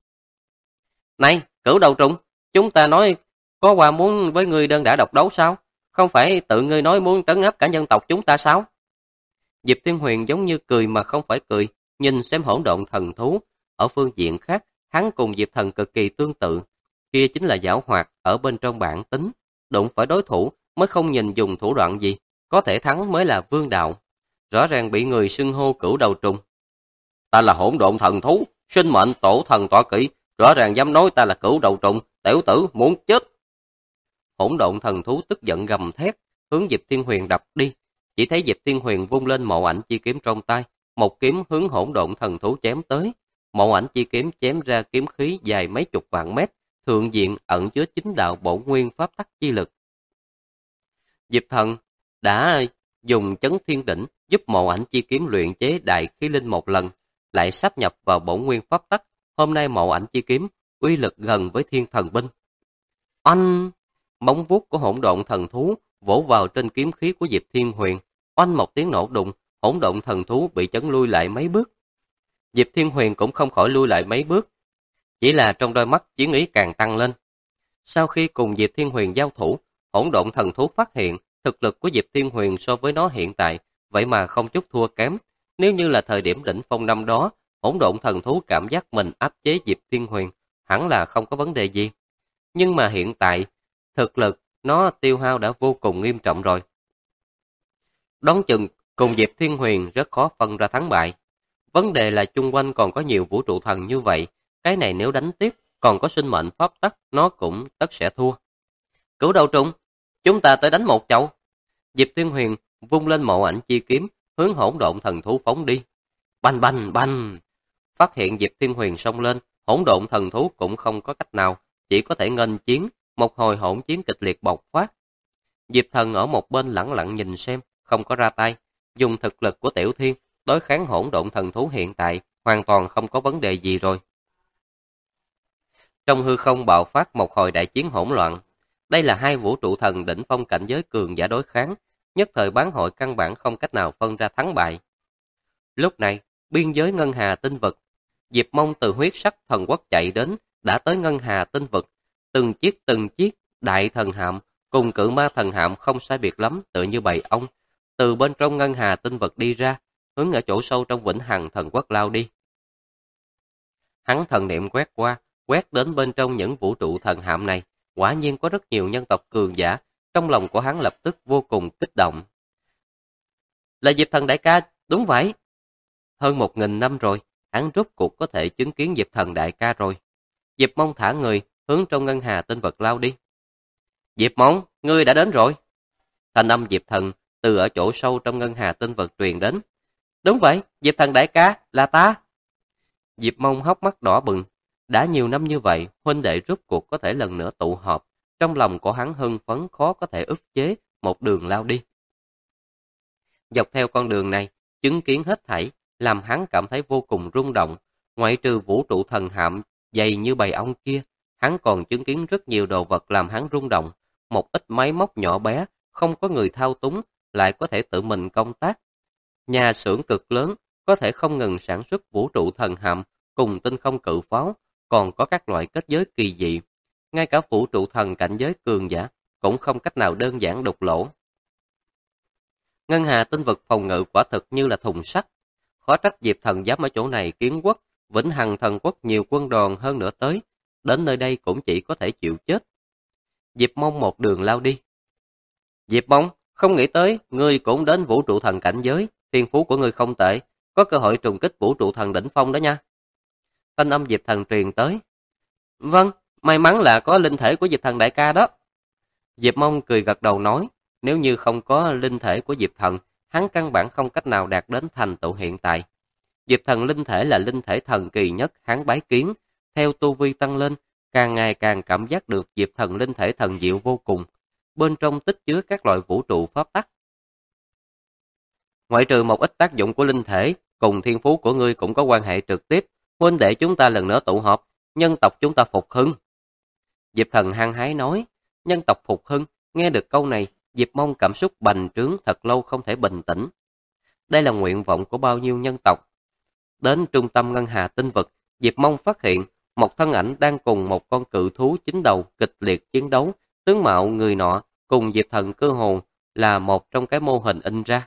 Này, cửu đầu trùng, chúng ta nói có qua muốn với ngươi đơn đả độc đấu sao? Không phải tự ngươi nói muốn trấn áp cả nhân tộc chúng ta sao? Diệp Thiên Huyền giống như cười mà không phải cười, nhìn xem hỗn độn thần thú. Ở phương diện khác, hắn cùng Diệp Thần cực kỳ tương tự. Kia chính là giảo hoạt ở bên trong bản tính. Đụng phải đối thủ mới không nhìn dùng thủ đoạn gì, có thể thắng mới là vương đạo. Rõ ràng bị người xưng hô cửu đầu trùng. Ta là hỗn độn thần thú, sinh mệnh tổ thần tọa kỵ, rõ ràng dám nói ta là cửu đầu trùng, tiểu tử muốn chết. Hỗn độn thần thú tức giận gầm thét, hướng Diệp Thiên Huyền đập đi. Chỉ thấy Diệp Thiên Huyền vung lên mộ ảnh chi kiếm trong tay, một kiếm hướng hỗn độn thần thú chém tới. Mộ ảnh chi kiếm chém ra kiếm khí dài mấy chục vạn mét, thượng diện ẩn chứa chính đạo bổn nguyên pháp tắc chi lực. Diệp Thần đã dùng chấn thiên đỉnh giúp mộ ảnh chi kiếm luyện chế đại khí linh một lần, lại sáp nhập vào bổn nguyên pháp tắc. Hôm nay mộ ảnh chi kiếm uy lực gần với thiên thần binh. Oanh! Móng vuốt của hỗn độn thần thú vỗ vào trên kiếm khí của Diệp Thiên Huyền, oanh một tiếng nổ đùng, hỗn độn thần thú bị chấn lui lại mấy bước. Diệp Thiên Huyền cũng không khỏi lui lại mấy bước, chỉ là trong đôi mắt chiến ý càng tăng lên. Sau khi cùng Diệp Thiên Huyền giao thủ, hỗn độn thần thú phát hiện thực lực của Diệp Thiên Huyền so với nó hiện tại vậy mà không chút thua kém. Nếu như là thời điểm đỉnh phong năm đó, hỗn độn thần thú cảm giác mình áp chế Diệp Thiên Huyền, hẳn là không có vấn đề gì. Nhưng mà hiện tại, thực lực nó tiêu hao đã vô cùng nghiêm trọng rồi. Đoán chừng cùng Diệp Thiên Huyền rất khó phân ra thắng bại. Vấn đề là chung quanh còn có nhiều vũ trụ thần như vậy, cái này nếu đánh tiếp, còn có sinh mệnh pháp tắc, nó cũng tất sẽ thua. Cửu đầu trùng, chúng ta tới đánh một chậu. Diệp Thiên Huyền vung lên mộ ảnh chi kiếm, hướng hỗn độn thần thú phóng đi. Bành bành bành! Phát hiện Diệp Thiên Huyền xông lên, hỗn độn thần thú cũng không có cách nào, chỉ có thể nghênh chiến, một hồi hỗn chiến kịch liệt bộc phát. Diệp Thần ở một bên lẳng lặng nhìn xem, không có ra tay, dùng thực lực của Tiểu Thiên đối kháng hỗn độn thần thú hiện tại, hoàn toàn không có vấn đề gì rồi. Trong hư không bạo phát một hồi đại chiến hỗn loạn. Đây là hai vũ trụ thần đỉnh phong cảnh giới cường giả đối kháng, nhất thời bán hội căn bản không cách nào phân ra thắng bại. Lúc này, biên giới ngân hà tinh vực, Diệp Mông từ huyết sắc thần quốc chạy đến, đã tới ngân hà tinh vực, từng chiếc đại thần hạm cùng cự ma thần hạm không sai biệt lắm, tựa như bầy ong, từ bên trong ngân hà tinh vực đi ra, hướng ở chỗ sâu trong vĩnh hằng thần quốc lao đi. Hắn thần niệm quét đến bên trong những vũ trụ thần hạm này, quả nhiên có rất nhiều nhân tộc cường giả, trong lòng của hắn lập tức vô cùng kích động. Là Diệp Thần đại ca, đúng vậy. Hơn 1000 năm rồi, hắn rốt cuộc có thể chứng kiến Diệp Thần đại ca rồi. Diệp Mông thả người, hướng trong ngân hà tinh vực lao đi. Diệp Mông, ngươi đã đến rồi. Thanh âm Diệp Thần từ ở chỗ sâu trong ngân hà tinh vực truyền đến. Đúng vậy, Diệp Thần đại ca, là ta. Diệp Mông hốc mắt đỏ bừng. Đã nhiều năm như vậy, huynh đệ rốt cuộc có thể lần nữa tụ họp. Trong lòng của hắn hưng phấn khó có thể ức chế, một đường lao đi. Dọc theo con đường này, chứng kiến hết thảy, làm hắn cảm thấy vô cùng rung động. Ngoại trừ vũ trụ thần hạm dày như bầy ong kia, hắn còn chứng kiến rất nhiều đồ vật làm hắn rung động. Một ít máy móc nhỏ bé, không có người thao túng, lại có thể tự mình công tác. Nhà xưởng cực lớn, có thể không ngừng sản xuất vũ trụ thần hạm cùng tinh không cự pháo, còn có các loại kết giới kỳ dị. Ngay cả vũ trụ thần cảnh giới cường giả cũng không cách nào đơn giản đục lỗ. Ngân hà tinh vực phòng ngự quả thực như là thùng sắt. Khó trách Diệp Thần dám ở chỗ này kiến quốc, vĩnh hằng thần quốc nhiều quân đoàn hơn nữa tới, đến nơi đây cũng chỉ có thể chịu chết. Diệp Mông một đường lao đi. Diệp Mông, không nghĩ tới, ngươi cũng đến vũ trụ thần cảnh giới, thiên phú của ngươi không tệ, có cơ hội trùng kích vũ trụ thần đỉnh phong đó nha. Thanh âm Diệp Thần truyền tới. Vâng, may mắn là có linh thể của Diệp Thần đại ca đó. Diệp Mông cười gật đầu nói, nếu như không có linh thể của Diệp Thần, hắn căn bản không cách nào đạt đến thành tựu hiện tại. Diệp Thần linh thể là linh thể thần kỳ nhất hắn bái kiến, theo tu vi tăng lên, càng ngày càng cảm giác được Diệp Thần linh thể thần diệu vô cùng, bên trong tích chứa các loại vũ trụ pháp tắc. Ngoại trừ một ít tác dụng của linh thể, cùng thiên phú của ngươi cũng có quan hệ trực tiếp, huynh đệ chúng ta lần nữa tụ họp, nhân tộc chúng ta phục hưng. Diệp Thần hăng hái nói, nhân tộc phục hưng, nghe được câu này, Diệp Mông cảm xúc bành trướng thật lâu không thể bình tĩnh. Đây là nguyện vọng của bao nhiêu nhân tộc. Đến trung tâm ngân hà tinh vực, Diệp Mông phát hiện một thân ảnh đang cùng một con cự thú chính đầu kịch liệt chiến đấu, tướng mạo người nọ cùng Diệp Thần cơ hồ là một trong cái mô hình in ra.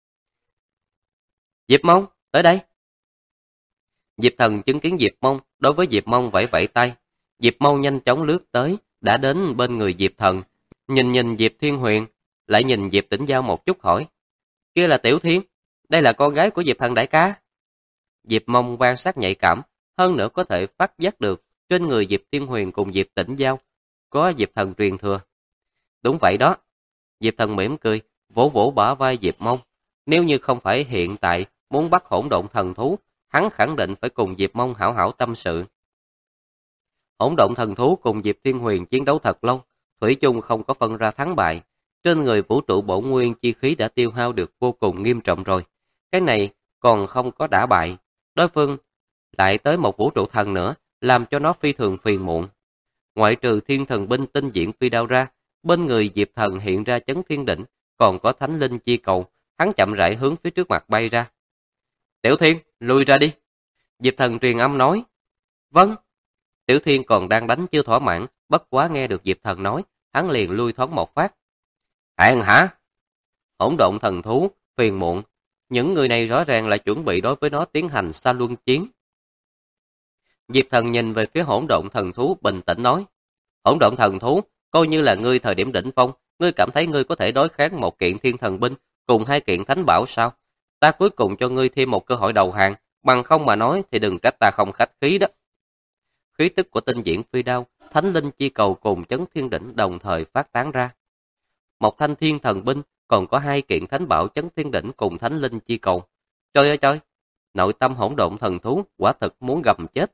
Diệp Mông, tới đây. Diệp Thần chứng kiến Diệp Mông, đối với Diệp Mông vẫy vẫy tay. Diệp Mông nhanh chóng lướt tới, đã đến bên người Diệp Thần, nhìn Diệp Thiên Huyền, lại nhìn Diệp Tĩnh Giao một chút hỏi. Kia là Tiểu Thiên, đây là con gái của Diệp Thần đại ca. Diệp Mông quan sát nhạy cảm, hơn nữa có thể phát giác được trên người Diệp Thiên Huyền cùng Diệp Tĩnh Giao có Diệp Thần truyền thừa. Đúng vậy đó. Diệp Thần mỉm cười, vỗ vỗ bả vai Diệp Mông. Nếu như không phải hiện tại muốn bắt hỗn độn thần thú, hắn khẳng định phải cùng Diệp Mông hảo hảo tâm sự. Hỗn độn thần thú cùng Diệp Thiên Huyền chiến đấu thật lâu, thủy chung không có phân ra thắng bại. Trên người vũ trụ bổn nguyên chi khí đã tiêu hao được vô cùng nghiêm trọng rồi. Cái này còn không có đả bại. Đối phương lại tới một vũ trụ thần nữa, làm cho nó phi thường phiền muộn. Ngoại trừ thiên thần binh tinh diện phi đao ra, bên người Diệp Thần hiện ra chấn thiên đỉnh, còn có thánh linh chi cầu, hắn chậm rãi hướng phía trước mặt bay ra. Tiểu Thiên, lui ra đi. Diệp Thần truyền âm nói. Vâng. Tiểu Thiên còn đang đánh chưa thỏa mãn, bất quá nghe được Diệp Thần nói, hắn liền lui thoáng một phát. Hạng hả? Hỗn độn thần thú, phiền muộn. Những người này rõ ràng là chuẩn bị đối với nó tiến hành xa luân chiến. Diệp Thần nhìn về phía hỗn độn thần thú bình tĩnh nói. Hỗn độn thần thú, coi như là ngươi thời điểm đỉnh phong, ngươi cảm thấy ngươi có thể đối kháng một kiện thiên thần binh cùng 2 kiện thánh bảo sao? Ta cuối cùng cho ngươi thêm một cơ hội đầu hàng, bằng không mà nói thì đừng trách ta không khách khí đó. Khí tức của tinh diện phi đao, thánh linh chi cầu cùng chấn thiên đỉnh đồng thời phát tán ra. Một thanh thiên thần binh, còn có 2 kiện thánh bảo chấn thiên đỉnh cùng thánh linh chi cầu. Trời ơi trời! Nội tâm hỗn độn thần thú quả thực muốn gầm chết.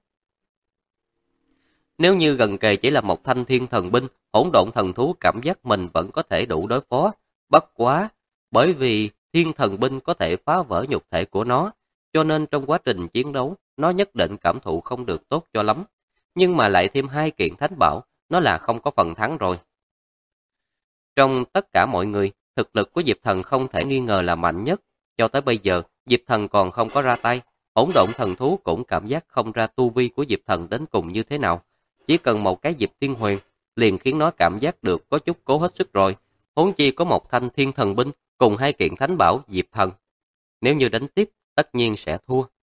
Nếu như gần kề chỉ là một thanh thiên thần binh, hỗn độn thần thú cảm giác mình vẫn có thể đủ đối phó. Bất quá, bởi vì thiên thần binh có thể phá vỡ nhục thể của nó, cho nên trong quá trình chiến đấu, nó nhất định cảm thụ không được tốt cho lắm. Nhưng mà lại thêm 2 kiện thánh bảo, nó là không có phần thắng rồi. Trong tất cả mọi người, Thực lực của Diệp Thần không thể nghi ngờ là mạnh nhất. Cho tới bây giờ, Diệp Thần còn không có ra tay. Hỗn độn thần thú cũng cảm giác không ra tu vi của Diệp Thần đến cùng như thế nào. Chỉ cần một cái Diệp Thiên Huyền liền khiến nó cảm giác được có chút cố hết sức rồi. Huống chi có một thanh thiên thần binh cùng hai kiện thánh bảo Diệp Thần. Nếu như đánh tiếp, tất nhiên sẽ thua.